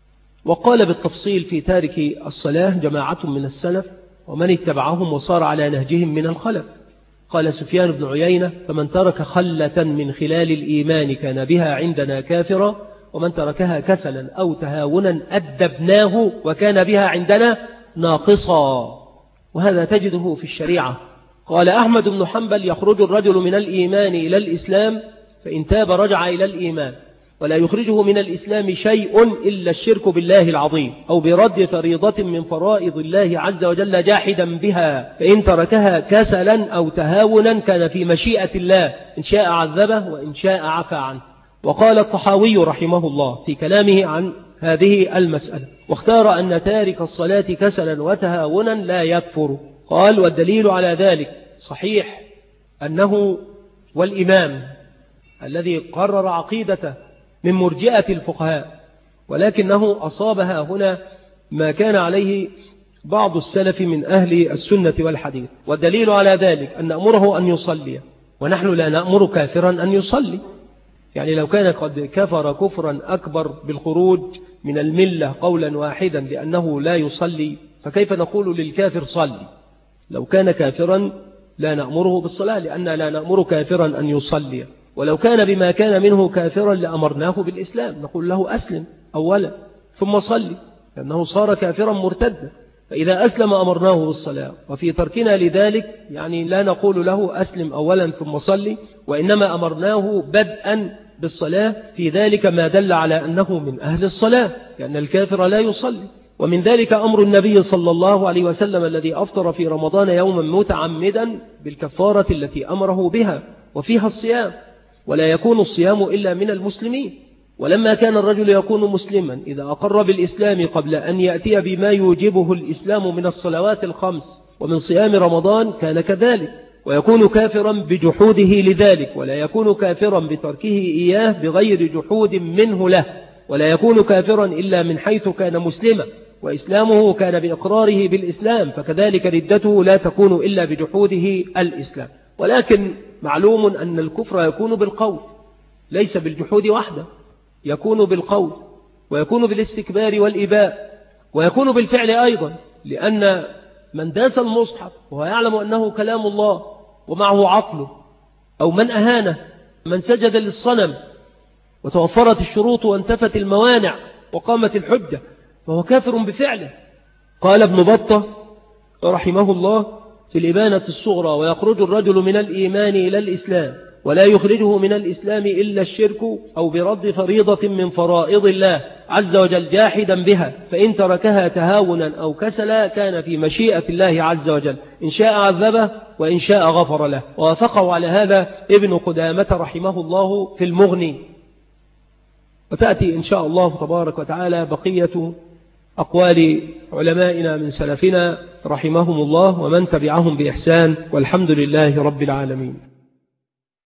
وقال بالتفصيل في تارك الصلاة جماعة من السلف ومن اتبعهم وصار على نهجهم من الخلف. قال سفيان بن عيينة فمن ترك خلة من خلال الإيمان كان بها عندنا كافرا، ومن تركها كسلا أو تهاونا أدبناه وكان بها عندنا ناقصا، وهذا تجده في الشريعة. قال أحمد بن حنبل يخرج الرجل من الإيمان إلى الإسلام فإن تاب رجع إلى الإيمان، ولا يخرجه من الإسلام شيء إلا الشرك بالله العظيم أو برد فريضة من فرائض الله عز وجل جاحدا بها، فإن تركها كسلا أو تهاونا كان في مشيئة الله إن شاء عذبه وإن شاء عفى عنه. وقال الطحاوي رحمه الله في كلامه عن هذه المسألة واختار أن تارك الصلاة كسلا وتهاونا لا يكفر. قال والدليل على ذلك صحيح أنه والإمام الذي قرر عقيدته من مرجئة الفقهاء، ولكنه أصابها هنا ما كان عليه بعض السلف من أهل السنة والحديث. والدليل على ذلك أن نأمره أن يصلي، ونحن لا نأمر كافرا أن يصلي. يعني لو كان قد كفر كفرا أكبر بالخروج من الملة قولا واحدا لأنه لا يصلي، فكيف نقول للكافر صلي؟ لو كان كافرا لا نأمره بالصلاة لأننا لا نأمر كافرا أن يصلي. ولو كان بما كان منه كافرا لأمرناه بالإسلام، نقول له أسلم أولا ثم صلي، لأنه صار كافرا مرتدا، فإذا أسلم أمرناه بالصلاة. وفي تركنا لذلك يعني لا نقول له أسلم أولا ثم صلي، وإنما أمرناه بدءا بالصلاة، في ذلك ما دل على أنه من أهل الصلاة، لأن الكافر لا يصلي. ومن ذلك أمر النبي صلى الله عليه وسلم الذي أفطر في رمضان يوما متعمدا بالكفارة التي أمره بها وفيها الصيام، ولا يكون الصيام إلا من المسلمين. ولما كان الرجل يكون مسلما إذا أقر بالإسلام قبل أن يأتي بما يوجبه الإسلام من الصلوات الخمس ومن صيام رمضان كان كذلك، ويكون كافرا بجحوده لذلك، ولا يكون كافرا بتركه إياه بغير جحود منه له، ولا يكون كافرا إلا من حيث كان مسلما وإسلامه كان بإقراره بالإسلام، فكذلك ردته لا تكون إلا بجحوده الإسلام. ولكن معلوم أن الكفر يكون بالقول ليس بالجحود وحده، يكون بالقول ويكون بالاستكبار والإباء ويكون بالفعل أيضا، لأن من داس المصحف وهو يعلم أنه كلام الله ومعه عقله، أو من أهانه من سجد للصنم وتوفرت الشروط وانتفت الموانع وقامت الحجة فهو كافر بفعله. قال ابن بطة رحمه الله في الإبانة الصغرى: ويخرج الرجل من الإيمان إلى الإسلام ولا يخرجه من الإسلام إلا الشرك أو برد فريضة من فرائض الله عز وجل جاحدا بها، فإن تركها تهاونا أو كسلا كان في مشيئة الله عز وجل، إن شاء عذبه وإن شاء غفر له. ووافقه على هذا ابن قدامة رحمه الله في المغني. وتأتي إن شاء الله تبارك وتعالى بقية أقوال علمائنا من سلفنا رحمهم الله ومن تبعهم بإحسان، والحمد لله رب العالمين.